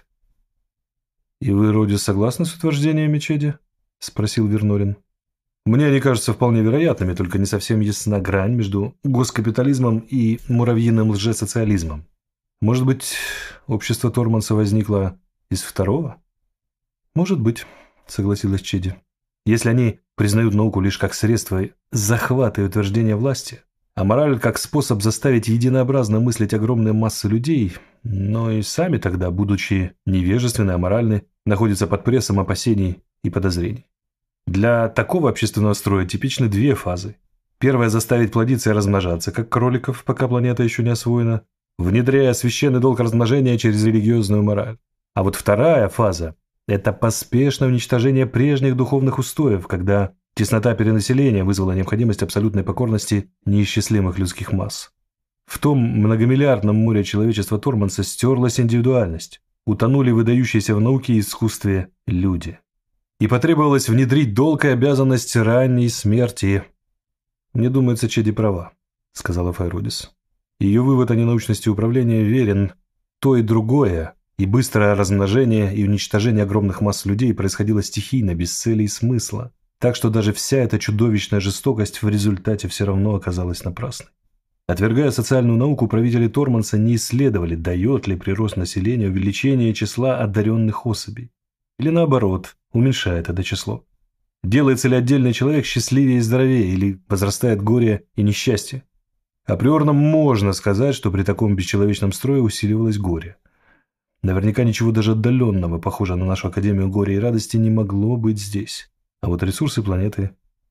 «И вы, Родис, согласны с утверждениями Чеди?» – спросил Вернорин. «Мне они кажутся вполне вероятными, только не совсем ясна грань между госкапитализмом и муравьиным лжесоциализмом. Может быть, общество Тормоса возникло из второго?» «Может быть», — согласилась Чеди. «Если они признают науку лишь как средство захвата и утверждения власти, а мораль как способ заставить единообразно мыслить огромные массы людей, но и сами тогда, будучи невежественны, аморальны, находятся под прессом опасений и подозрений. Для такого общественного строя типичны две фазы. Первая – заставить плодиться и размножаться, как кроликов, пока планета еще не освоена, внедряя священный долг размножения через религиозную мораль. А вот вторая фаза – это поспешное уничтожение прежних духовных устоев, когда теснота перенаселения вызвала необходимость абсолютной покорности неисчислимых людских масс. В том многомиллиардном море человечества Тормоса стерлась индивидуальность, утонули выдающиеся в науке и искусстве люди. И потребовалось внедрить долг и обязанность ранней смерти. «Мне думается, Чеди права», — сказала Файродис. «Ее вывод о ненаучности управления верен. То и другое, и быстрое размножение и уничтожение огромных масс людей происходило стихийно, без цели и смысла, так что даже вся эта чудовищная жестокость в результате все равно оказалась напрасной. Отвергая социальную науку, правители Тормоса не исследовали, дает ли прирост населения увеличение числа одаренных особей. Или наоборот, уменьшает это число. Делается ли отдельный человек счастливее и здоровее, или возрастает горе и несчастье? Априорно можно сказать, что при таком бесчеловечном строе усиливалось горе. Наверняка ничего даже отдаленного, похожего на нашу Академию горя и радости, не могло быть здесь. А вот ресурсы планеты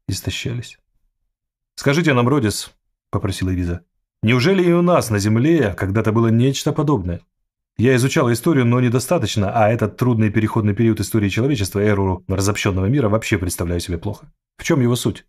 истощались. «Скажите нам, Родис», — попросила Виза, — «неужели и у нас на Земле когда-то было нечто подобное? Я изучала историю, но недостаточно, а этот трудный переходный период истории человечества, эру разобщенного мира, вообще представляю себе плохо. В чем его суть?»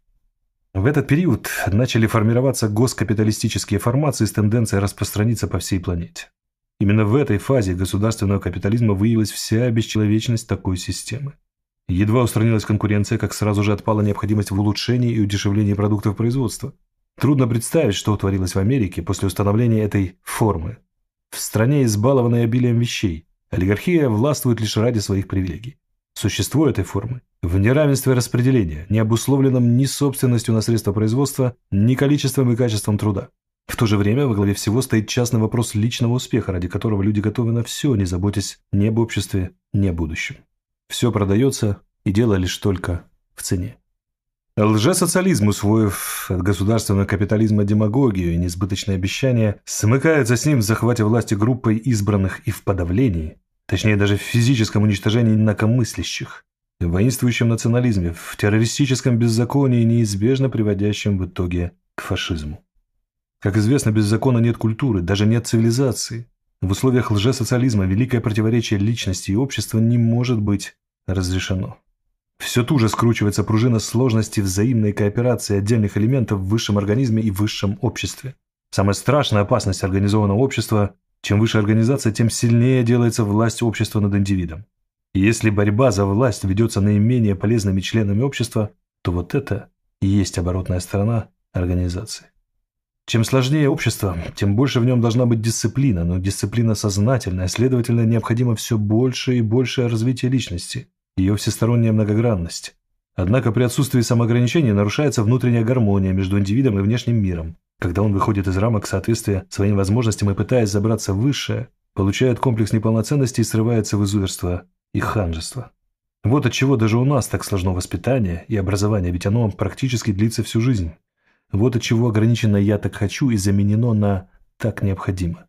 В этот период начали формироваться госкапиталистические формации с тенденцией распространиться по всей планете. Именно в этой фазе государственного капитализма выявилась вся бесчеловечность такой системы. Едва устранилась конкуренция, как сразу же отпала необходимость в улучшении и удешевлении продуктов производства. Трудно представить, что творилось в Америке после установления этой формы. В стране, избалованной обилием вещей, олигархия властвует лишь ради своих привилегий. Существо этой формы в неравенстве распределения, не обусловленном ни собственностью на средства производства, ни количеством и качеством труда. В то же время во главе всего стоит частный вопрос личного успеха, ради которого люди готовы на все, не заботясь ни об обществе, ни о будущем. Все продается, и дело лишь только в цене. Лжесоциализм, усвоив от государственного капитализма демагогию и несбыточные обещания, смыкается с ним в захвате власти группой избранных и в подавлении, точнее даже в физическом уничтожении инакомыслящих, в воинствующем национализме, в террористическом беззаконии, неизбежно приводящем в итоге к фашизму. Как известно, без закона нет культуры, даже нет цивилизации. В условиях лжесоциализма великое противоречие личности и общества не может быть разрешено. Все туже скручивается пружина сложности взаимной кооперации отдельных элементов в высшем организме и высшем обществе. Самая страшная опасность организованного общества – чем выше организация, тем сильнее делается власть общества над индивидом. И если борьба за власть ведется наименее полезными членами общества, то вот это и есть оборотная сторона организации. Чем сложнее общество, тем больше в нем должна быть дисциплина, но дисциплина сознательная, следовательно, необходимо все больше и большее развитие личности, ее всесторонняя многогранность. Однако при отсутствии самоограничения нарушается внутренняя гармония между индивидом и внешним миром, когда он выходит из рамок соответствия своим возможностям и, пытаясь забраться выше, получает комплекс неполноценности и срывается в изуверство и ханжество. Вот отчего даже у нас так сложно воспитание и образование, ведь оно практически длится всю жизнь. Вот отчего ограничено «я так хочу» и заменено на «так необходимо».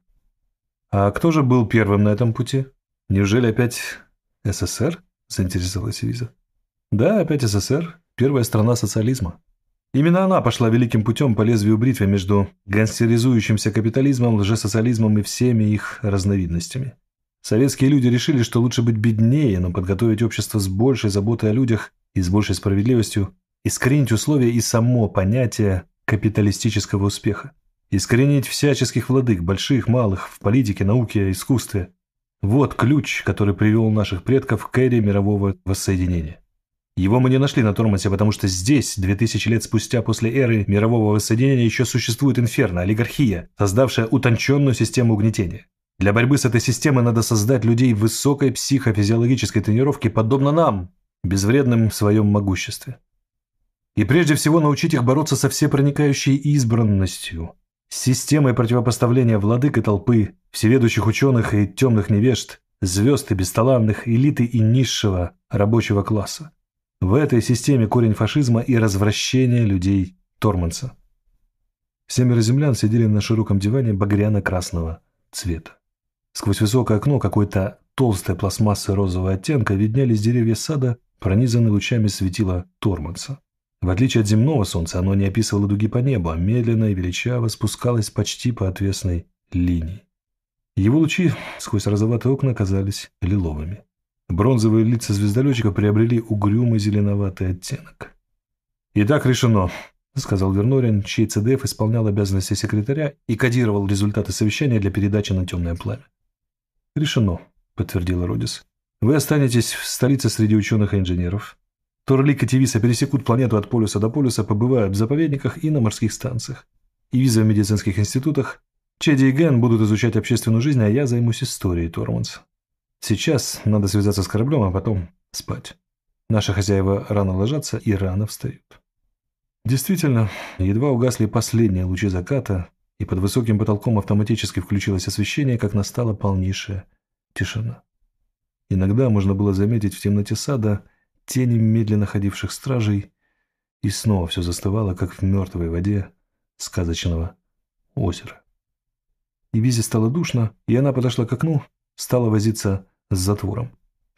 А кто же был первым на этом пути? Неужели опять СССР? Заинтересовалась Виза. Да, опять СССР, первая страна социализма. Именно она пошла великим путем по лезвию бритвы между гангстеризующимся капитализмом, лжесоциализмом и всеми их разновидностями. Советские люди решили, что лучше быть беднее, но подготовить общество с большей заботой о людях и с большей справедливостью, искоренить условия и само понятие капиталистического успеха, искоренить всяческих владык, больших, малых, в политике, науке, искусстве. Вот ключ, который привел наших предков к эре мирового воссоединения. Его мы не нашли на Тормосе, потому что здесь, две тысячи лет спустя после эры мирового воссоединения, еще существует инферно, олигархия, создавшая утонченную систему угнетения. Для борьбы с этой системой надо создать людей в высокой психофизиологической тренировке, подобно нам, безвредным в своем могуществе. И прежде всего научить их бороться со всепроникающей избранностью, с системой противопоставления владык и толпы, всеведущих ученых и темных невежд, звезд и бесталанных, элиты и низшего рабочего класса. В этой системе корень фашизма и развращения людей Торманса. Семеро землян сидели на широком диване багряно-красного цвета. Сквозь высокое окно какой-то толстой пластмассы розового оттенка виднелись деревья сада, пронизанные лучами светила Торманса. В отличие от земного солнца, оно не описывало дуги по небу, а медленно и величаво спускалось почти по отвесной линии. Его лучи сквозь розоватые окна казались лиловыми. Бронзовые лица звездолетчиков приобрели угрюмый зеленоватый оттенок. «Итак, решено», — сказал Вернорин, чей ЦДФ исполнял обязанности секретаря и кодировал результаты совещания для передачи на темное пламя. «Решено», — подтвердила Родис. «Вы останетесь в столице среди ученых и инженеров. Торлик и Тивиса пересекут планету от полюса до полюса, побывают в заповедниках и на морских станциях. И виза в медицинских институтах. Чеди и Ген будут изучать общественную жизнь, а я займусь историей Торманса. Сейчас надо связаться с кораблем, а потом спать. Наши хозяева рано ложатся и рано встают». Действительно, едва угасли последние лучи заката, и под высоким потолком автоматически включилось освещение, как настала полнейшая тишина. Иногда можно было заметить в темноте сада тени медленно ходивших стражей, и снова все застывало, как в мертвой воде сказочного озера. И Визе стало душно, и она подошла к окну, стала возиться с затвором.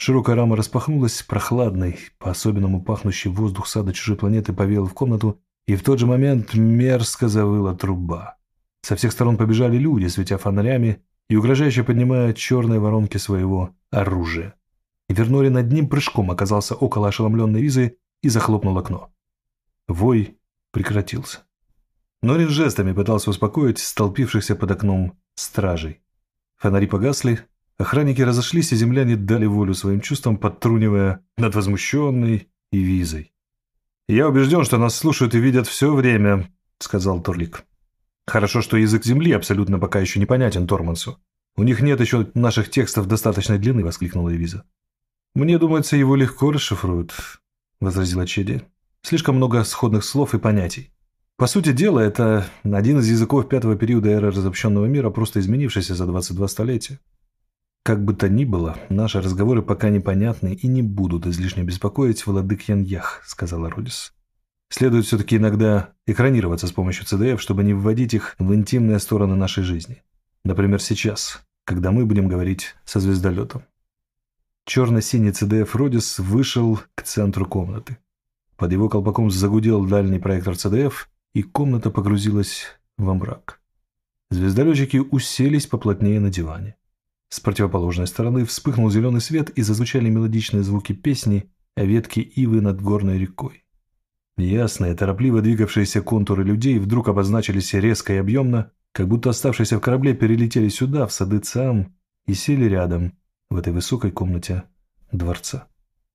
Широкая рама распахнулась, прохладный, по-особенному пахнущий воздух сада чужой планеты повеял в комнату, и в тот же момент мерзко завыла труба. Со всех сторон побежали люди, светя фонарями и угрожающе поднимая черные воронки своего оружия. И Вернори над ним прыжком оказался около ошеломленной Визы и захлопнул окно. Вой прекратился. Норин жестами пытался успокоить столпившихся под окном стражей. Фонари погасли, охранники разошлись, и земляне дали волю своим чувствам, подтрунивая над возмущенной и Визой. «Я убежден, что нас слушают и видят все время», — сказал Торлик. «Хорошо, что язык земли абсолютно пока еще непонятен Тормансу. У них нет еще наших текстов достаточной длины», — воскликнула Виза. «Мне думается, его легко расшифруют», — возразила Чеди. «Слишком много сходных слов и понятий. По сути дела, это один из языков пятого периода эры разобщенного мира, просто изменившийся за двадцать два столетия. Как бы то ни было, наши разговоры пока непонятны и не будут излишне беспокоить владык Яньях», — сказала Родис. «Следует все-таки иногда экранироваться с помощью си ди эф, чтобы не вводить их в интимные стороны нашей жизни. Например, сейчас, когда мы будем говорить со звездолетом». Черно-синий си ди эф Родис вышел к центру комнаты. Под его колпаком загудел дальний проектор си ди эф, и комната погрузилась во мрак. Звездолетчики уселись поплотнее на диване. С противоположной стороны вспыхнул зеленый свет, и зазвучали мелодичные звуки песни о ветке ивы над горной рекой. Ясные, торопливо двигавшиеся контуры людей вдруг обозначились резко и объемно, как будто оставшиеся в корабле перелетели сюда, в сады Циам, и сели рядом, в этой высокой комнате дворца.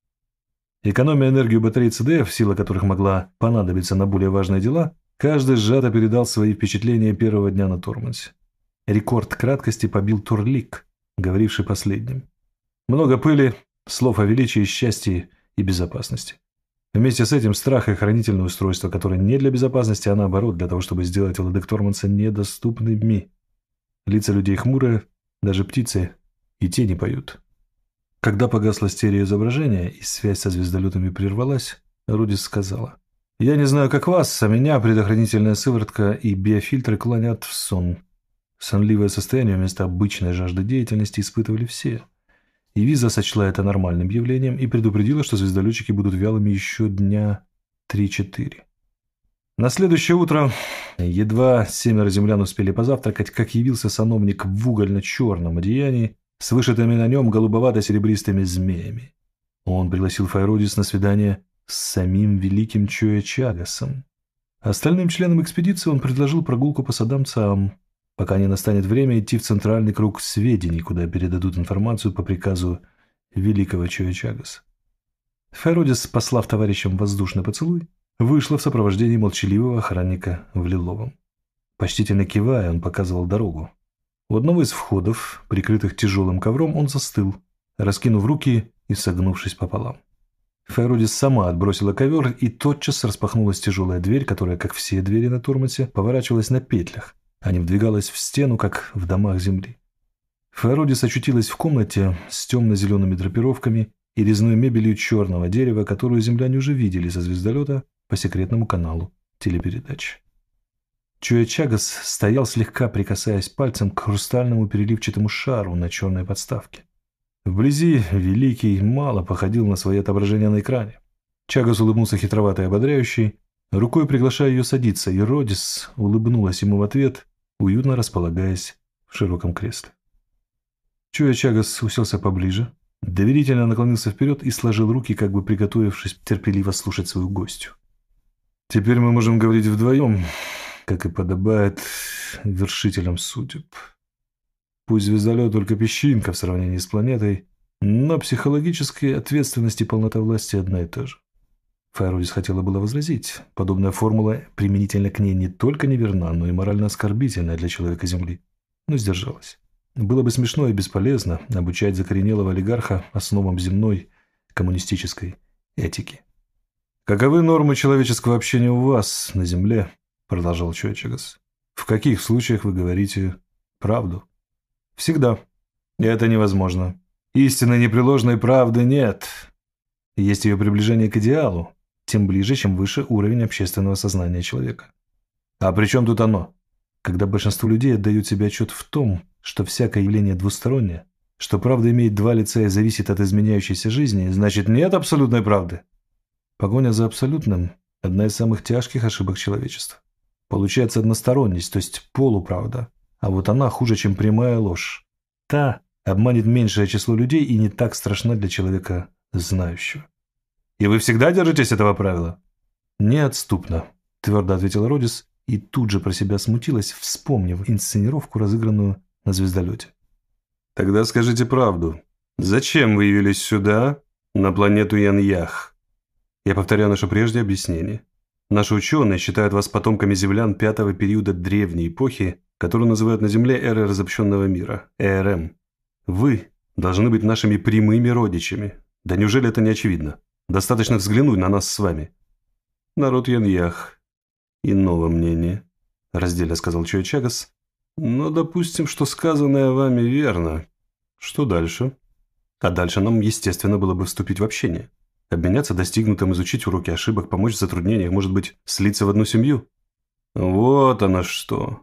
Экономя энергию батарей си ди эф, сила которых могла понадобиться на более важные дела, каждый сжато передал свои впечатления первого дня на Тормансе. Рекорд краткости побил Торлик, говоривший последним. Много пыли, слов о величии, счастье и безопасности. Вместе с этим страх и хранительное устройство, которое не для безопасности, а наоборот, для того, чтобы сделать владык Торманса недоступными. Лица людей хмурые, даже птицы и те не поют. Когда погасла стереоизображение и связь со звездолетами прервалась, Родис сказала: «Я не знаю, как вас, а меня предохранительная сыворотка и биофильтры клонят в сон». Сонливое состояние вместо обычной жажды деятельности испытывали все. И Виза сочла это нормальным явлением и предупредила, что звездолетчики будут вялыми еще дня три-четыре. На следующее утро, едва семеро землян успели позавтракать, как явился сановник в угольно-черном одеянии с вышитыми на нем голубовато-серебристыми змеями. Он пригласил Файродис на свидание с самим великим Чоя Чагасом. Остальным членам экспедиции он предложил прогулку по садам Циам, пока не настанет время идти в центральный круг сведений, куда передадут информацию по приказу великого Чоя Чагаса. Файродис, послав товарищам воздушный поцелуй, вышла в сопровождении молчаливого охранника в лиловом. Почтительно кивая, он показывал дорогу. У одного из входов, прикрытых тяжелым ковром, он застыл, раскинув руки и согнувшись пополам. Файродис сама отбросила ковер, и тотчас распахнулась тяжелая дверь, которая, как все двери на Тормансе, поворачивалась на петлях, а не вдвигалась в стену, как в домах земли. Файродис очутилась в комнате с темно-зелеными драпировками и резной мебелью черного дерева, которую земляне уже видели со звездолета по секретному каналу телепередач. Чоя Чагас стоял, слегка прикасаясь пальцем к хрустальному переливчатому шару на черной подставке. Вблизи Великий мало походил на свои отображения на экране. Чагас улыбнулся хитровато и ободряющий, рукой приглашая ее садиться, и Родис улыбнулась ему в ответ, уютно располагаясь в широком кресле. Чоя Чагас уселся поближе, доверительно наклонился вперед и сложил руки, как бы приготовившись терпеливо слушать свою гостью. «Теперь мы можем говорить вдвоем, как и подобает вершителям судеб. Пусть звездолет только песчинка в сравнении с планетой, но психологическая ответственность и полнота власти одна и та же». Файродис хотела было возразить. Подобная формула применительно к ней не только неверна, но и морально оскорбительна для человека Земли. Но сдержалась. Было бы смешно и бесполезно обучать закоренелого олигарха основам земной коммунистической этики. «Каковы нормы человеческого общения у вас на Земле?» — продолжал Чоя Чагас. «В каких случаях вы говорите правду?» «Всегда. И это невозможно. Истинной непреложной правды нет. Есть ее приближение к идеалу, тем ближе, чем выше уровень общественного сознания человека. А при чем тут оно? Когда большинство людей отдают себе отчет в том, что всякое явление двустороннее, что правда имеет два лица и зависит от изменяющейся жизни, значит нет абсолютной правды. Погоня за абсолютным – одна из самых тяжких ошибок человечества. Получается односторонность, то есть полуправда, а вот она хуже, чем прямая ложь. Та обманет меньшее число людей и не так страшна для человека знающего. И вы всегда держитесь этого правила? Неотступно, твердо ответила Родис и тут же про себя смутилась, вспомнив инсценировку, разыгранную на звездолете. Тогда скажите правду. Зачем вы явились сюда, на планету Яньях? Я повторяю наше прежнее объяснение. Наши ученые считают вас потомками землян пятого периода древней эпохи, которую называют на Земле эрой разобщенного мира, Э Р М. Вы должны быть нашими прямыми родичами. Да неужели это не очевидно? Достаточно взглянуть на нас с вами. Народ Яньях иного мнения, раздельно сказал Чоя Чагас. Но допустим, что сказанное вами верно. Что дальше? А дальше нам, естественно, было бы вступить в общение. Обменяться достигнутым, изучить уроки ошибок, помочь в затруднениях, может быть, слиться в одну семью? Вот оно что.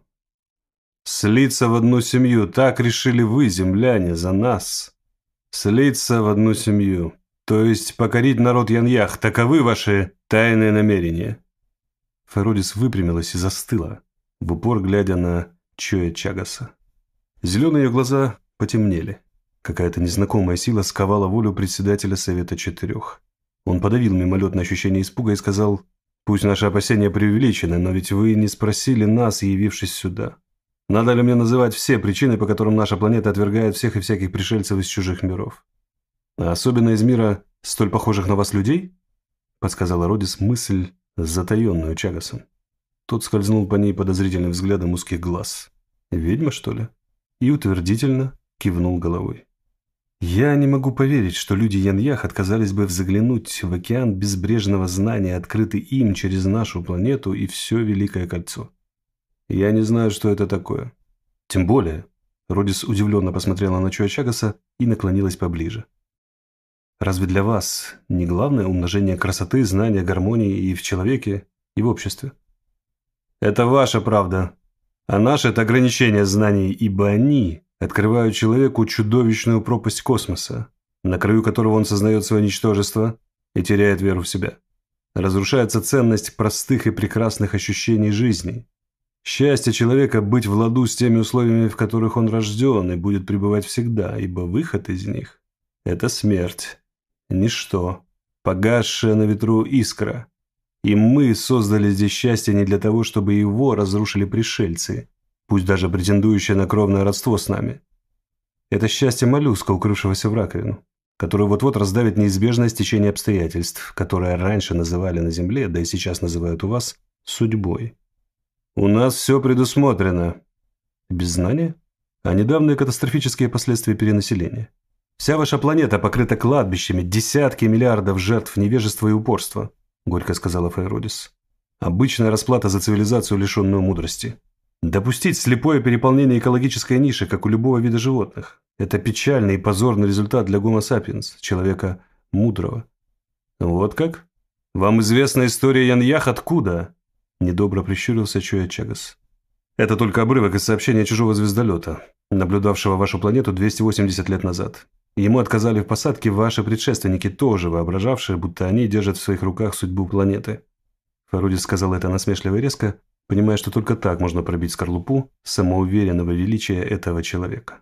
Слиться в одну семью. Так решили вы, земляне, за нас. Слиться в одну семью. То есть покорить народ Яньях. Таковы ваши тайные намерения. Феродис выпрямилась и застыла, в упор глядя на Чоя Чагаса. Зеленые ее глаза потемнели. Какая-то незнакомая сила сковала волю председателя Совета Четырех. Он подавил мимолетное ощущение испуга и сказал: «Пусть наши опасения преувеличены, но ведь вы не спросили нас, явившись сюда. Надо ли мне называть все причины, по которым наша планета отвергает всех и всяких пришельцев из чужих миров? А особенно из мира столь похожих на вас людей?» Подсказала Родис мысль, затаенную Чагасом. Тот скользнул по ней подозрительным взглядом узких глаз. «Ведьма, что ли?» И утвердительно кивнул головой. «Я не могу поверить, что люди Яньях отказались бы взглянуть в океан безбрежного знания, открытый им через нашу планету и все Великое Кольцо. Я не знаю, что это такое. Тем более...» Родис удивленно посмотрела на Чоя Чагаса и наклонилась поближе. «Разве для вас не главное умножение красоты, знания, гармонии и в человеке, и в обществе?» «Это ваша правда. А наше – это ограничение знаний, ибо они открывают человеку чудовищную пропасть космоса, на краю которого он сознает свое ничтожество и теряет веру в себя. Разрушается ценность простых и прекрасных ощущений жизни. Счастье человека – быть в ладу с теми условиями, в которых он рожден, и будет пребывать всегда, ибо выход из них – это смерть, ничто, погасшая на ветру искра. И мы создали здесь счастье не для того, чтобы его разрушили пришельцы, пусть даже претендующие на кровное родство с нами. Это счастье моллюска, укрывшегося в раковину, который вот-вот раздавит неизбежное стечение обстоятельств, которое раньше называли на Земле, да и сейчас называют у вас, судьбой. У нас все предусмотрено. Без знания? А недавние катастрофические последствия перенаселения. Вся ваша планета покрыта кладбищами, десятки миллиардов жертв невежества и упорства, горько сказала Фейродис. Обычная расплата за цивилизацию, лишенную мудрости. Допустить слепое переполнение экологической ниши, как у любого вида животных, это печальный и позорный результат для Homo sapiens, человека мудрого. Вот как? Вам известна история Яньях откуда? Недобро прищурился Чоя Чагас. Это только обрывок из сообщения чужого звездолета, наблюдавшего вашу планету двести восемьдесят лет назад. Ему отказали в посадке ваши предшественники, тоже воображавшие, будто они держат в своих руках судьбу планеты. Феродис сказал это насмешливо и резко, понимая, что только так можно пробить скорлупу самоуверенного величия этого человека.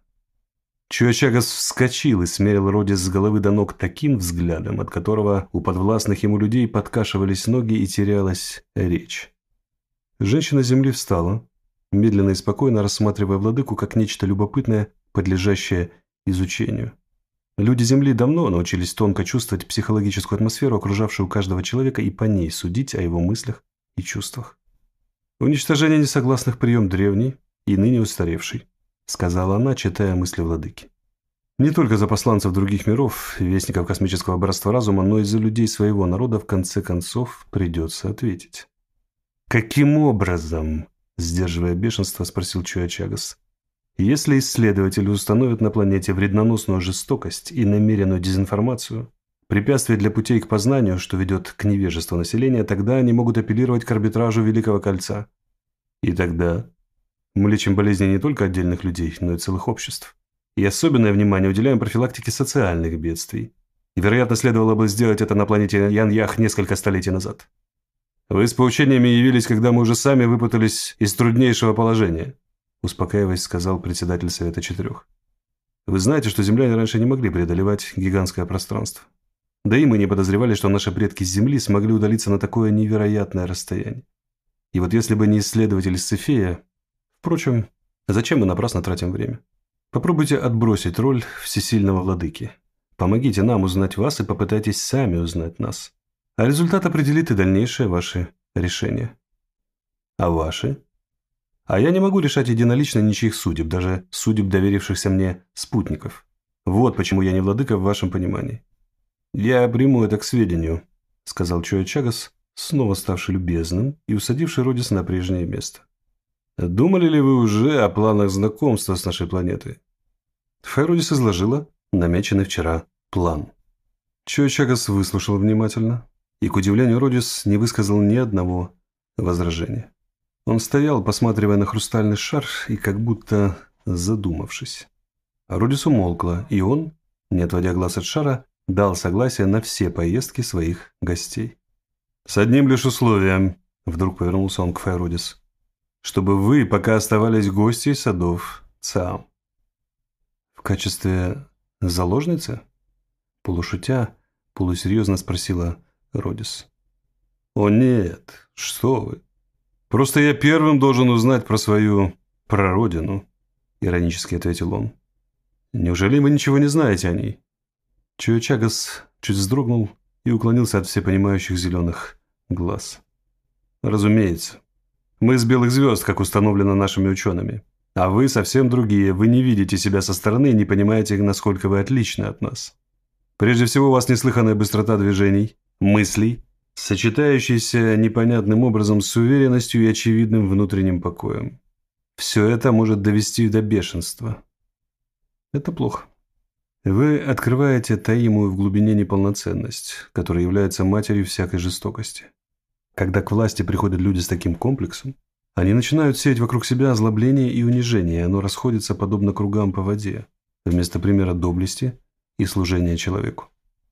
Чоя Чагас вскочил и смерил Родис с головы до ног таким взглядом, от которого у подвластных ему людей подкашивались ноги и терялась речь. Женщина земли встала, медленно и спокойно рассматривая владыку как нечто любопытное, подлежащее изучению. Люди Земли давно научились тонко чувствовать психологическую атмосферу, окружавшую каждого человека, и по ней судить о его мыслях и чувствах. «Уничтожение несогласных прием древний и ныне устаревший», сказала она, читая мысли владыки. «Не только за посланцев других миров, вестников космического братства разума, но и за людей своего народа в конце концов придется ответить». «Каким образом?» – сдерживая бешенство, спросил Чоя Чагас. «Если исследователи установят на планете вредноносную жестокость и намеренную дезинформацию, препятствие для путей к познанию, что ведет к невежеству населения, тогда они могут апеллировать к арбитражу Великого Кольца. И тогда мы лечим болезни не только отдельных людей, но и целых обществ. И особенное внимание уделяем профилактике социальных бедствий. И, вероятно, следовало бы сделать это на планете Ян-Ях несколько столетий назад. Вы с поучениями явились, когда мы уже сами выпутались из труднейшего положения, успокаиваясь, сказал председатель Совета Четырех. Вы знаете, что земляне раньше не могли преодолевать гигантское пространство. Да и мы не подозревали, что наши предки с Земли смогли удалиться на такое невероятное расстояние. И вот если бы не исследователь Сцефея... Впрочем, зачем мы напрасно тратим время? Попробуйте отбросить роль всесильного владыки. Помогите нам узнать вас и попытайтесь сами узнать нас. А результат определит и дальнейшее ваши решения. А ваши? А я не могу решать единолично ничьих судеб, даже судеб доверившихся мне спутников. Вот почему я не владыка в вашем понимании. Я приму это к сведению, сказал Чоя Чагас, снова ставший любезным и усадивший Родис на прежнее место. Думали ли вы уже о планах знакомства с нашей планетой? Файродис изложила намеченный вчера план. Чоя Чагас выслушал внимательно и, к удивлению, Родис не высказал ни одного возражения. Он стоял, посматривая на хрустальный шар и как будто задумавшись. А Родис умолкла, и он, не отводя глаз от шара, дал согласие на все поездки своих гостей. «С одним лишь условием», — вдруг повернулся он к Файродис, «чтобы вы пока оставались гостьей садов Цаам». «В качестве заложницы?» — полушутя, полусерьезно спросила Родис. «О нет, что вы! Просто я первым должен узнать про свою прародину», — иронически ответил он. «Неужели вы ничего не знаете о ней?» Чоя Чагас чуть вздрогнул и уклонился от всепонимающих зеленых глаз. «Разумеется. Мы с белых звезд, как установлено нашими учеными. А вы совсем другие. Вы не видите себя со стороны и не понимаете, насколько вы отличны от нас. Прежде всего, у вас неслыханная быстрота движений, мыслей, сочетающаяся непонятным образом с уверенностью и очевидным внутренним покоем. Все это может довести до бешенства. Это плохо. Вы открываете таимую в глубине неполноценность, которая является матерью всякой жестокости. Когда к власти приходят люди с таким комплексом, они начинают сеять вокруг себя озлобление и унижение, и оно расходится подобно кругам по воде, вместо примера доблести и служения человеку.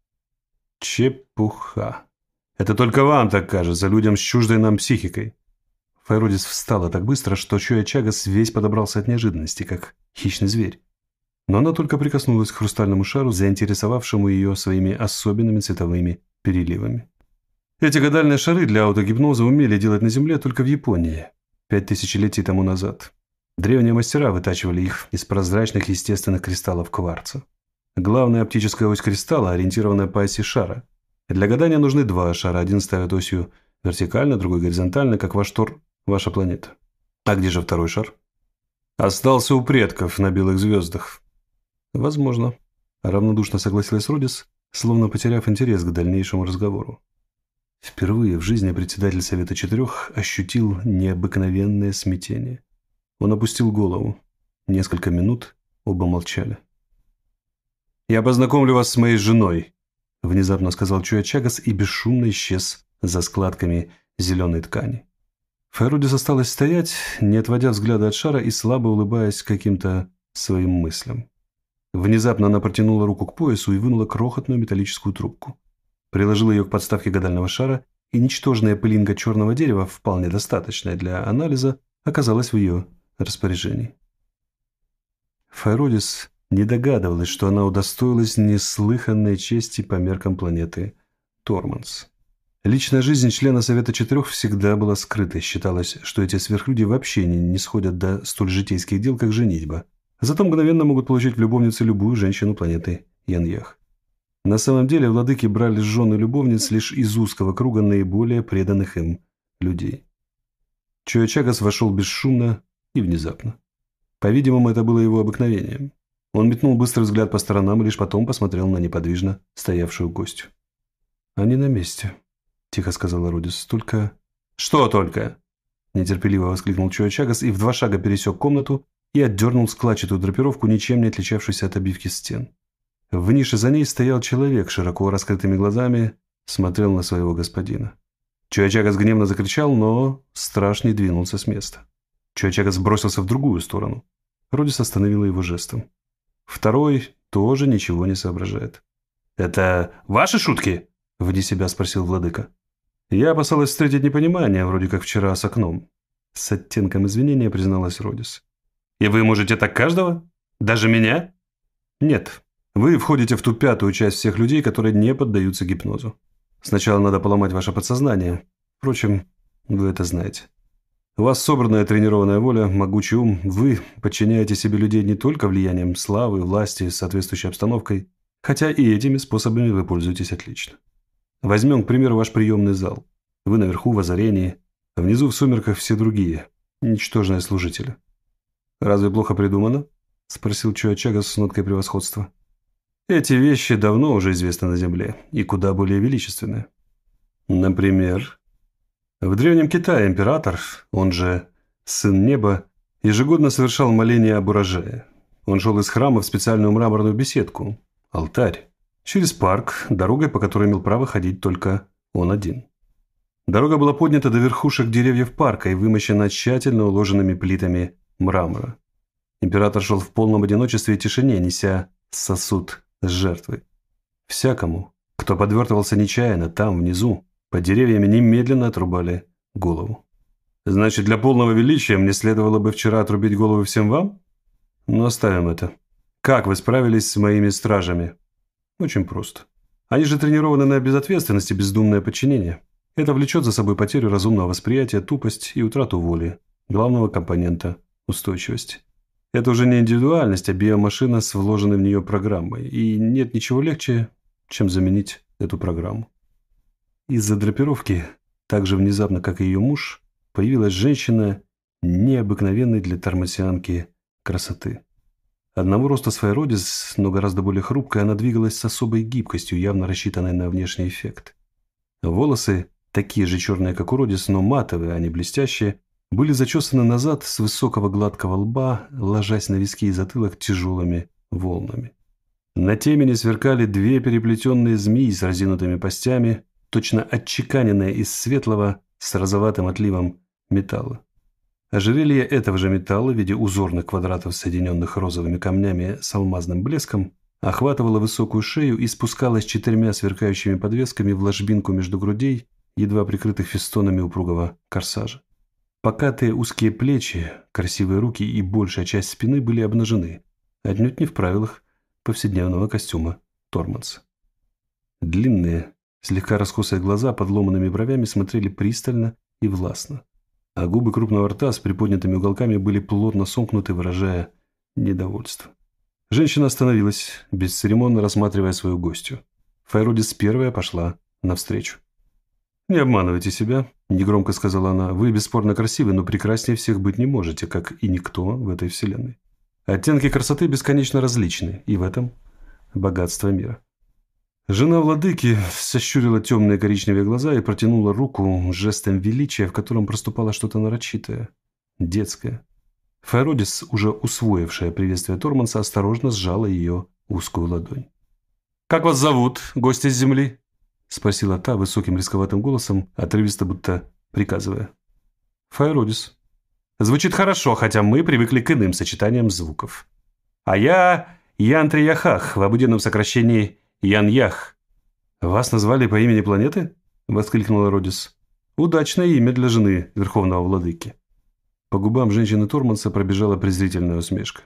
Чепуха. Это только вам так кажется, людям с чуждой нам психикой. Файродис встала так быстро, что Чоя Чагас весь подобрался от неожиданности, как хищный зверь. Но она только прикоснулась к хрустальному шару, заинтересовавшему ее своими особенными цветовыми переливами. Эти гадальные шары для аутогипноза умели делать на Земле только в Японии, пять тысячелетий тому назад. Древние мастера вытачивали их из прозрачных естественных кристаллов кварца. Главная оптическая ось кристалла ориентирована по оси шара. Для гадания нужны два шара, один ставят осью вертикально, другой горизонтально, как ваш Тор, ваша планета. А где же второй шар? Остался у предков на белых звездах. Возможно. Равнодушно согласилась Родис, словно потеряв интерес к дальнейшему разговору. Впервые в жизни председатель Совета Четырех ощутил необыкновенное смятение. Он опустил голову. Несколько минут оба молчали. «Я познакомлю вас с моей женой», — внезапно сказал Чоя Чагас и бесшумно исчез за складками зеленой ткани. Файродис осталась стоять, не отводя взгляда от шара и слабо улыбаясь каким-то своим мыслям. Внезапно она протянула руку к поясу и вынула крохотную металлическую трубку. Приложила ее к подставке гадального шара, и ничтожная пылинка черного дерева, вполне достаточная для анализа, оказалась в ее распоряжении. Файродис не догадывалась, что она удостоилась неслыханной чести по меркам планеты Торманс. Личная жизнь члена Совета Четырех всегда была скрытой. Считалось, что эти сверхлюди вообще не, не сходят до столь житейских дел, как женитьба. Зато мгновенно могут получить в любовнице любую женщину планеты Ян-Ях. На самом деле владыки брали жены любовниц лишь из узкого круга наиболее преданных им людей. Чоя Чагас вошел бесшумно и внезапно. По-видимому, это было его обыкновением. Он метнул быстрый взгляд по сторонам и лишь потом посмотрел на неподвижно стоявшую гостью. «Они на месте», — тихо сказала Родис. «Только...» «Что только?» — нетерпеливо воскликнул Чоя Чагас и в два шага пересек комнату и отдернул складчатую драпировку, ничем не отличавшуюся от обивки стен. В нише за ней стоял человек, широко раскрытыми глазами смотрел на своего господина. Чоя Чагас гневно закричал, но страж не двинулся с места. Чоя Чагас бросился в другую сторону. Родис остановила его жестом. Второй тоже ничего не соображает. «Это ваши шутки?» – вне себя спросил владыка. Я опасалась встретить непонимание, вроде как вчера с окном. С оттенком извинения призналась Родис. «И вы можете так каждого? Даже меня?» «Нет. Вы входите в ту пятую часть всех людей, которые не поддаются гипнозу. Сначала надо поломать ваше подсознание. Впрочем, вы это знаете. У вас собранная тренированная воля, могучий ум. Вы подчиняете себе людей не только влиянием славы, власти, соответствующей обстановкой, хотя и этими способами вы пользуетесь отлично. Возьмем, к примеру, ваш приемный зал. Вы наверху в озарении, а внизу в сумерках все другие, ничтожные служители. Разве плохо придумано?» – спросил Чоя Чагас с ноткой превосходства. «Эти вещи давно уже известны на Земле и куда более величественны. Например, в Древнем Китае император, он же Сын Неба, ежегодно совершал моление об урожае. Он шел из храма в специальную мраморную беседку, алтарь, через парк, дорогой, по которой имел право ходить только он один. Дорога была поднята до верхушек деревьев парка и вымощена тщательно уложенными плитами мрамора. Император шел в полном одиночестве и тишине, неся сосуд с жертвой. Всякому, кто подвертывался нечаянно там, внизу, под деревьями немедленно отрубали голову. Значит, для полного величия мне следовало бы вчера отрубить голову всем вам? Но оставим это. Как вы справились с моими стражами? Очень просто. Они же тренированы на безответственность и бездумное подчинение. Это влечет за собой потерю разумного восприятия, тупость и утрату воли, главного компонента устойчивости. Это уже не индивидуальность, а биомашина с вложенной в нее программой. И нет ничего легче, чем заменить эту программу. Из-за драпировки, так же внезапно, как и ее муж, появилась женщина необыкновенной для тормосианки красоты. Одного роста своей Родис, но гораздо более хрупкая, она двигалась с особой гибкостью, явно рассчитанной на внешний эффект. Волосы, такие же черные, как у Родис, но матовые, а не блестящие, были зачесаны назад с высокого гладкого лба, ложась на виски и затылок тяжелыми волнами. На темени сверкали две переплетенные змеи с разинутыми пастями, точно отчеканенные из светлого с розоватым отливом металла. Ожерелье этого же металла в виде узорных квадратов, соединенных розовыми камнями с алмазным блеском, охватывало высокую шею и спускалось четырьмя сверкающими подвесками в ложбинку между грудей, едва прикрытых фестонами упругого корсажа. Покатые узкие плечи, красивые руки и большая часть спины были обнажены, отнюдь не в правилах повседневного костюма Торманса. Длинные, слегка раскосые глаза под ломаными бровями смотрели пристально и властно, а губы крупного рта с приподнятыми уголками были плотно сомкнуты, выражая недовольство. Женщина остановилась, бесцеремонно рассматривая свою гостью. Файродис первая пошла навстречу. «Не обманывайте себя», – негромко сказала она. «Вы бесспорно красивы, но прекраснее всех быть не можете, как и никто в этой вселенной. Оттенки красоты бесконечно различны, и в этом богатство мира». Жена владыки сощурила темные коричневые глаза и протянула руку жестом величия, в котором проступало что-то нарочитое, детское. Файродис, уже усвоившая приветствие Торманса, осторожно сжала ее узкую ладонь. «Как вас зовут, гости с земли?» – спросила та высоким рисковатым голосом, отрывисто будто приказывая. «Файродис». «Звучит хорошо, хотя мы привыкли к иным сочетаниям звуков. А я Янтри Яхах, в обыденном сокращении Ян-Ях». «Вас назвали по имени планеты?» – воскликнула Родис. «Удачное имя для жены верховного владыки». По губам женщины Торманса пробежала презрительная усмешка.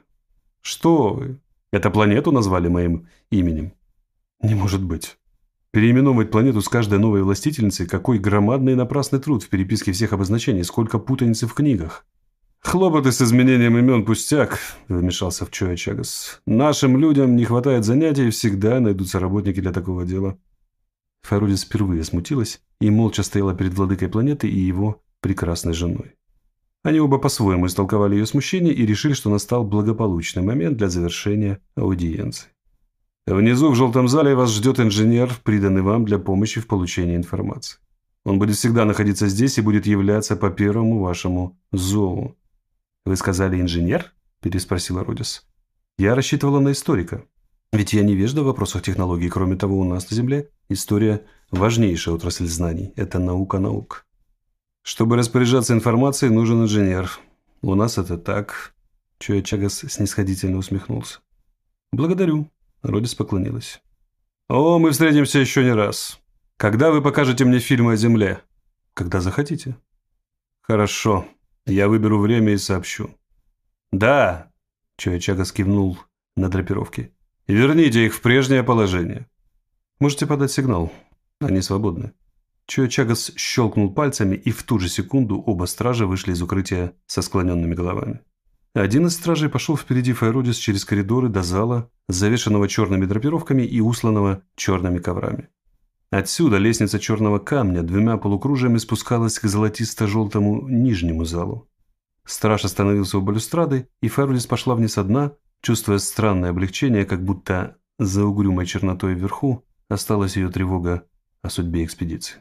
«Что вы? Это планету назвали моим именем?» «Не может быть. Переименовывать планету с каждой новой властительницей – какой громадный и напрасный труд в переписке всех обозначений, сколько путаницы в книгах». «Хлопоты с изменением имен пустяк», – вмешался в Чоя Чагас. «Нашим людям не хватает занятий, всегда найдутся работники для такого дела». Файродис впервые смутилась и молча стояла перед владыкой планеты и его прекрасной женой. Они оба по-своему истолковали ее смущение и решили, что настал благополучный момент для завершения аудиенции. «Внизу в желтом зале вас ждет инженер, приданный вам для помощи в получении информации. Он будет всегда находиться здесь и будет являться по первому вашему зову». «Вы сказали инженер?» – переспросила Родис. «Я рассчитывала на историка. Ведь я невежда в вопросах технологий. Кроме того, у нас на Земле история – важнейшая отрасль знаний. Это наука наук. Чтобы распоряжаться информацией, нужен инженер. У нас это так». Чоя Чагас снисходительно усмехнулся. «Благодарю», — Родис поклонилась. «О, мы встретимся еще не раз. Когда вы покажете мне фильмы о Земле?» «Когда захотите». «Хорошо. Я выберу время и сообщу». «Да», — Чоя-Чагас кивнул на драпировки. «Верните их в прежнее положение». «Можете подать сигнал. Они свободны». Чоя-Чагас щелкнул пальцами, и в ту же секунду оба стража вышли из укрытия со склоненными головами. Один из стражей пошел впереди Файродис через коридоры до зала, завешенного черными драпировками и усланного черными коврами. Отсюда лестница черного камня двумя полукружиями спускалась к золотисто-желтому нижнему залу. Страж остановился у балюстрады, и Файродис пошла вниз одна, чувствуя странное облегчение, как будто за угрюмой чернотой вверху осталась ее тревога о судьбе экспедиции.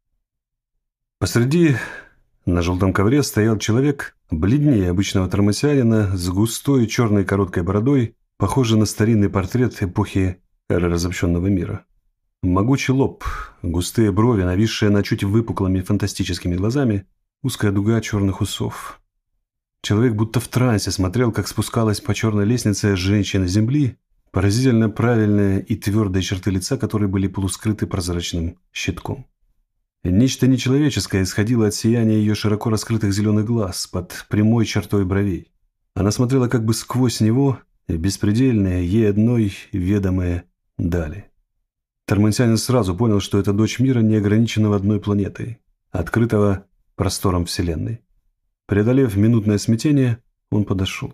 Посреди на желтом ковре стоял человек, бледнее обычного тормосянина, с густой черной короткой бородой, похожий на старинный портрет эпохи эры разобщенного мира. Могучий лоб, густые брови, нависшие над чуть выпуклыми фантастическими глазами, узкая дуга черных усов. Человек будто в трансе смотрел, как спускалась по черной лестнице женщина земли, поразительно правильные и твердые черты лица, которые были полускрыты прозрачным щитком. Нечто нечеловеческое исходило от сияния ее широко раскрытых зеленых глаз под прямой чертой бровей. Она смотрела как бы сквозь него в беспредельные, ей одной ведомые дали. Тормансянин сразу понял, что это дочь мира, не ограниченного одной планетой, открытого простором Вселенной. Преодолев минутное смятение, он подошел.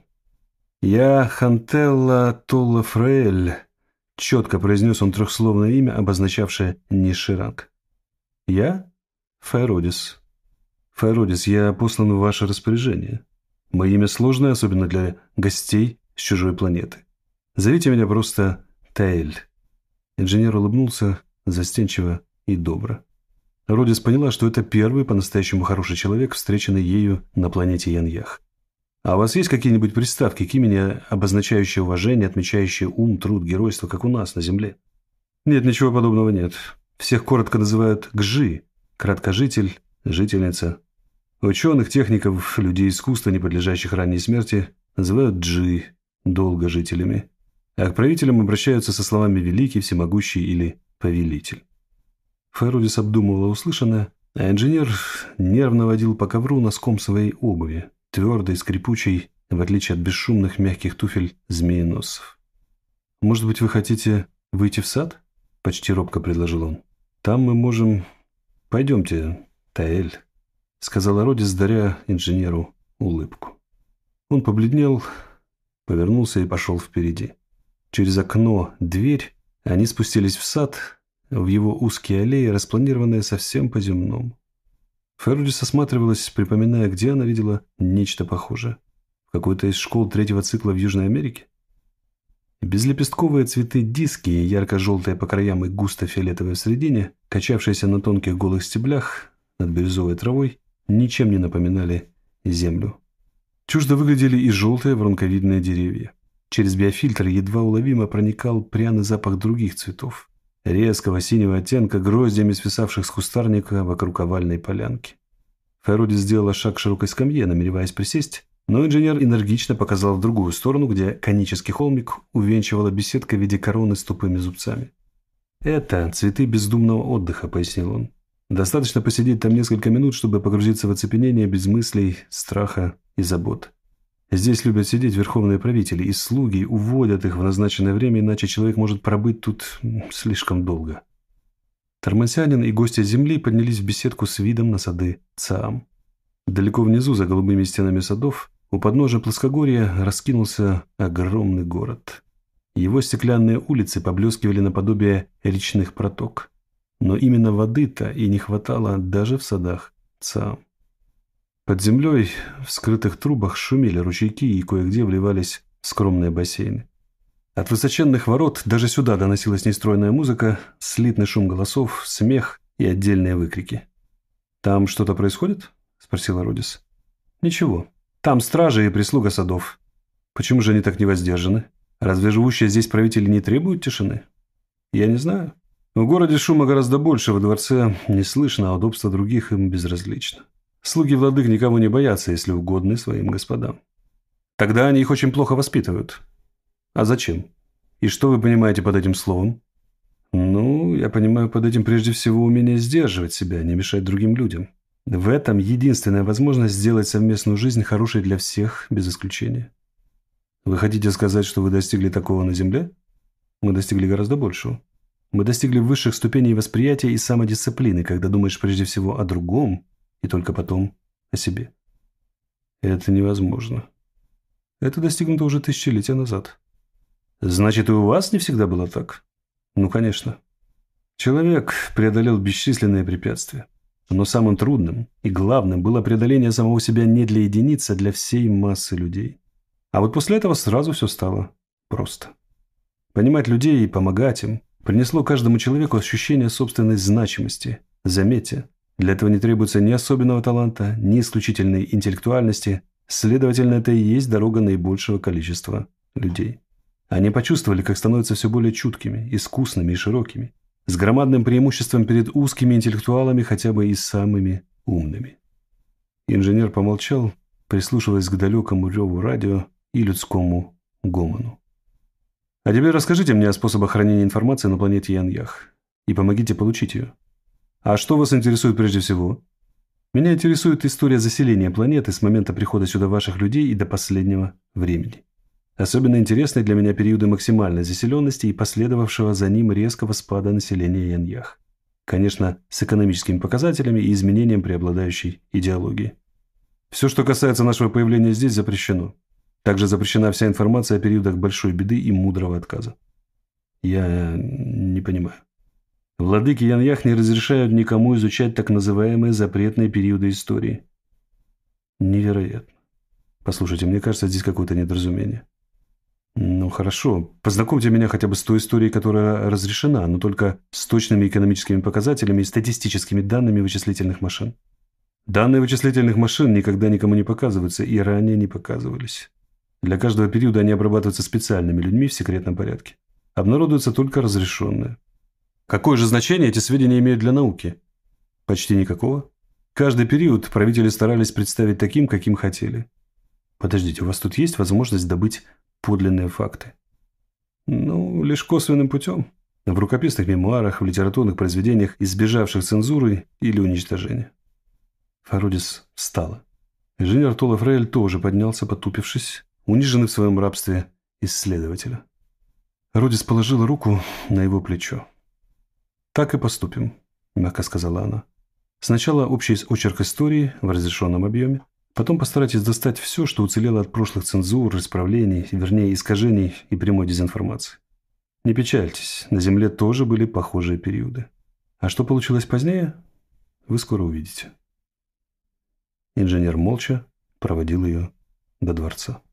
«Я Хантелла Толла Фраэль», — четко произнес он трехсловное имя, обозначавшее низший ранг. «Я? Файродис. Файродис, я послан в ваше распоряжение. Мое имя сложное, особенно для гостей с чужой планеты. Зовите меня просто Таэль». Инженер улыбнулся застенчиво и добро. Родис поняла, что это первый по-настоящему хороший человек, встреченный ею на планете Яньях. «А у вас есть какие-нибудь приставки к имени, обозначающие уважение, отмечающие ум, труд, геройство, как у нас на Земле?» «Нет, ничего подобного нет. Всех коротко называют Гжи, краткожитель, жительница. Ученых, техников, людей искусства, не подлежащих ранней смерти, называют Джи, долгожителями. А к правителям обращаются со словами «великий», «всемогущий» или «повелитель». Файродис обдумывала услышанное, а инженер нервно водил по ковру носком своей обуви, твердой, скрипучей, в отличие от бесшумных мягких туфель змееносцев. «Может быть, вы хотите выйти в сад?» – почти робко предложил он. «Там мы можем...» «Пойдемте, Таэль», – сказала Родис, даря инженеру улыбку. Он побледнел, повернулся и пошел впереди. Через окно, дверь, они спустились в сад, в его узкие аллеи, распланированные совсем по-земному. Файродис осматривалась, припоминая, где она видела нечто похожее. В какой-то из школ третьего цикла в Южной Америке. Безлепестковые цветы диски, ярко-желтые по краям и густо-фиолетовые в середине, качавшиеся на тонких голых стеблях над бирюзовой травой, ничем не напоминали землю. Чуждо выглядели и желтые воронковидные деревья. Через биофильтр едва уловимо проникал пряный запах других цветов, резкого синего оттенка, гроздями свисавших с кустарника вокруг овальной полянки. Файродис сделала шаг к широкой скамье, намереваясь присесть, но инженер энергично показал в другую сторону, где конический холмик увенчивала беседка в виде короны с тупыми зубцами. «Это цветы бездумного отдыха», — пояснил он. «Достаточно посидеть там несколько минут, чтобы погрузиться в оцепенение без мыслей, страха и забот. Здесь любят сидеть верховные правители, и слуги уводят их в назначенное время, иначе человек может пробыть тут слишком долго». Тормансянин и гости земли поднялись в беседку с видом на сады Цаам. Далеко внизу, за голубыми стенами садов, у подножия плоскогорья раскинулся огромный город. Его стеклянные улицы поблескивали наподобие речных проток. Но именно воды-то и не хватало даже в садах Цаам. Под землей в скрытых трубах шумели ручейки и кое-где вливались скромные бассейны. От высоченных ворот даже сюда доносилась нестройная музыка, слитный шум голосов, смех и отдельные выкрики. «Там что-то происходит?» – спросила Родис. «Ничего. Там стражи и прислуга садов. Почему же они так невоздержаны? Разве живущие здесь правители не требуют тишины? Я не знаю. В городе шума гораздо больше, во дворце не слышно, а удобства других им безразлично. Слуги владык никого не боятся, если угодны своим господам. Тогда они их очень плохо воспитывают. А зачем? И что вы понимаете под этим словом? Ну, я понимаю под этим прежде всего умение сдерживать себя, не мешать другим людям. В этом единственная возможность сделать совместную жизнь хорошей для всех, без исключения. Вы хотите сказать, что вы достигли такого на Земле? Мы достигли гораздо большего. Мы достигли высших ступеней восприятия и самодисциплины, когда думаешь прежде всего о другом и только потом о себе. Это невозможно. Это достигнуто уже тысячелетия назад. Значит, и у вас не всегда было так? Ну, конечно. Человек преодолел бесчисленные препятствия. Но самым трудным и главным было преодоление самого себя не для единиц, а для всей массы людей. А вот после этого сразу все стало просто. Понимать людей и помогать им принесло каждому человеку ощущение собственной значимости. Заметьте, для этого не требуется ни особенного таланта, ни исключительной интеллектуальности. Следовательно, это и есть дорога наибольшего количества людей. Они почувствовали, как становятся все более чуткими, искусными и широкими, с громадным преимуществом перед узкими интеллектуалами, хотя бы и самыми умными. Инженер помолчал, прислушиваясь к далекому реву радио и людскому гомону. А теперь расскажите мне о способах хранения информации на планете Яньях и помогите получить ее. А что вас интересует прежде всего? Меня интересует история заселения планеты с момента прихода сюда ваших людей и до последнего времени. Особенно интересны для меня периоды максимальной заселенности и последовавшего за ним резкого спада населения Яньях. Конечно, с экономическими показателями и изменением преобладающей идеологии. Все, что касается нашего появления здесь, запрещено. Также запрещена вся информация о периодах большой беды и мудрого отказа. Я не понимаю. Владыки Яньях не разрешают никому изучать так называемые запретные периоды истории. Невероятно. Послушайте, мне кажется, здесь какое-то недоразумение. Ну, хорошо. Познакомьте меня хотя бы с той историей, которая разрешена, но только с точными экономическими показателями и статистическими данными вычислительных машин. Данные вычислительных машин никогда никому не показываются и ранее не показывались. Для каждого периода они обрабатываются специальными людьми в секретном порядке. Обнародуются только разрешенные. Какое же значение эти сведения имеют для науки? Почти никакого. Каждый период правители старались представить таким, каким хотели. Подождите, у вас тут есть возможность добыть подлинные факты? Ну, лишь косвенным путем. В рукописных мемуарах, в литературных произведениях, избежавших цензуры или уничтожения. Фародис встала. Инженер Тола Фрейль тоже поднялся, потупившись, униженный в своем рабстве исследователя. Родис положила руку на его плечо. «Так и поступим», – мягко сказала она. «Сначала общий очерк истории в разрешенном объеме, потом постарайтесь достать все, что уцелело от прошлых цензур, исправлений, вернее, искажений и прямой дезинформации. Не печальтесь, на Земле тоже были похожие периоды. А что получилось позднее, вы скоро увидите». Инженер молча проводил ее до дворца.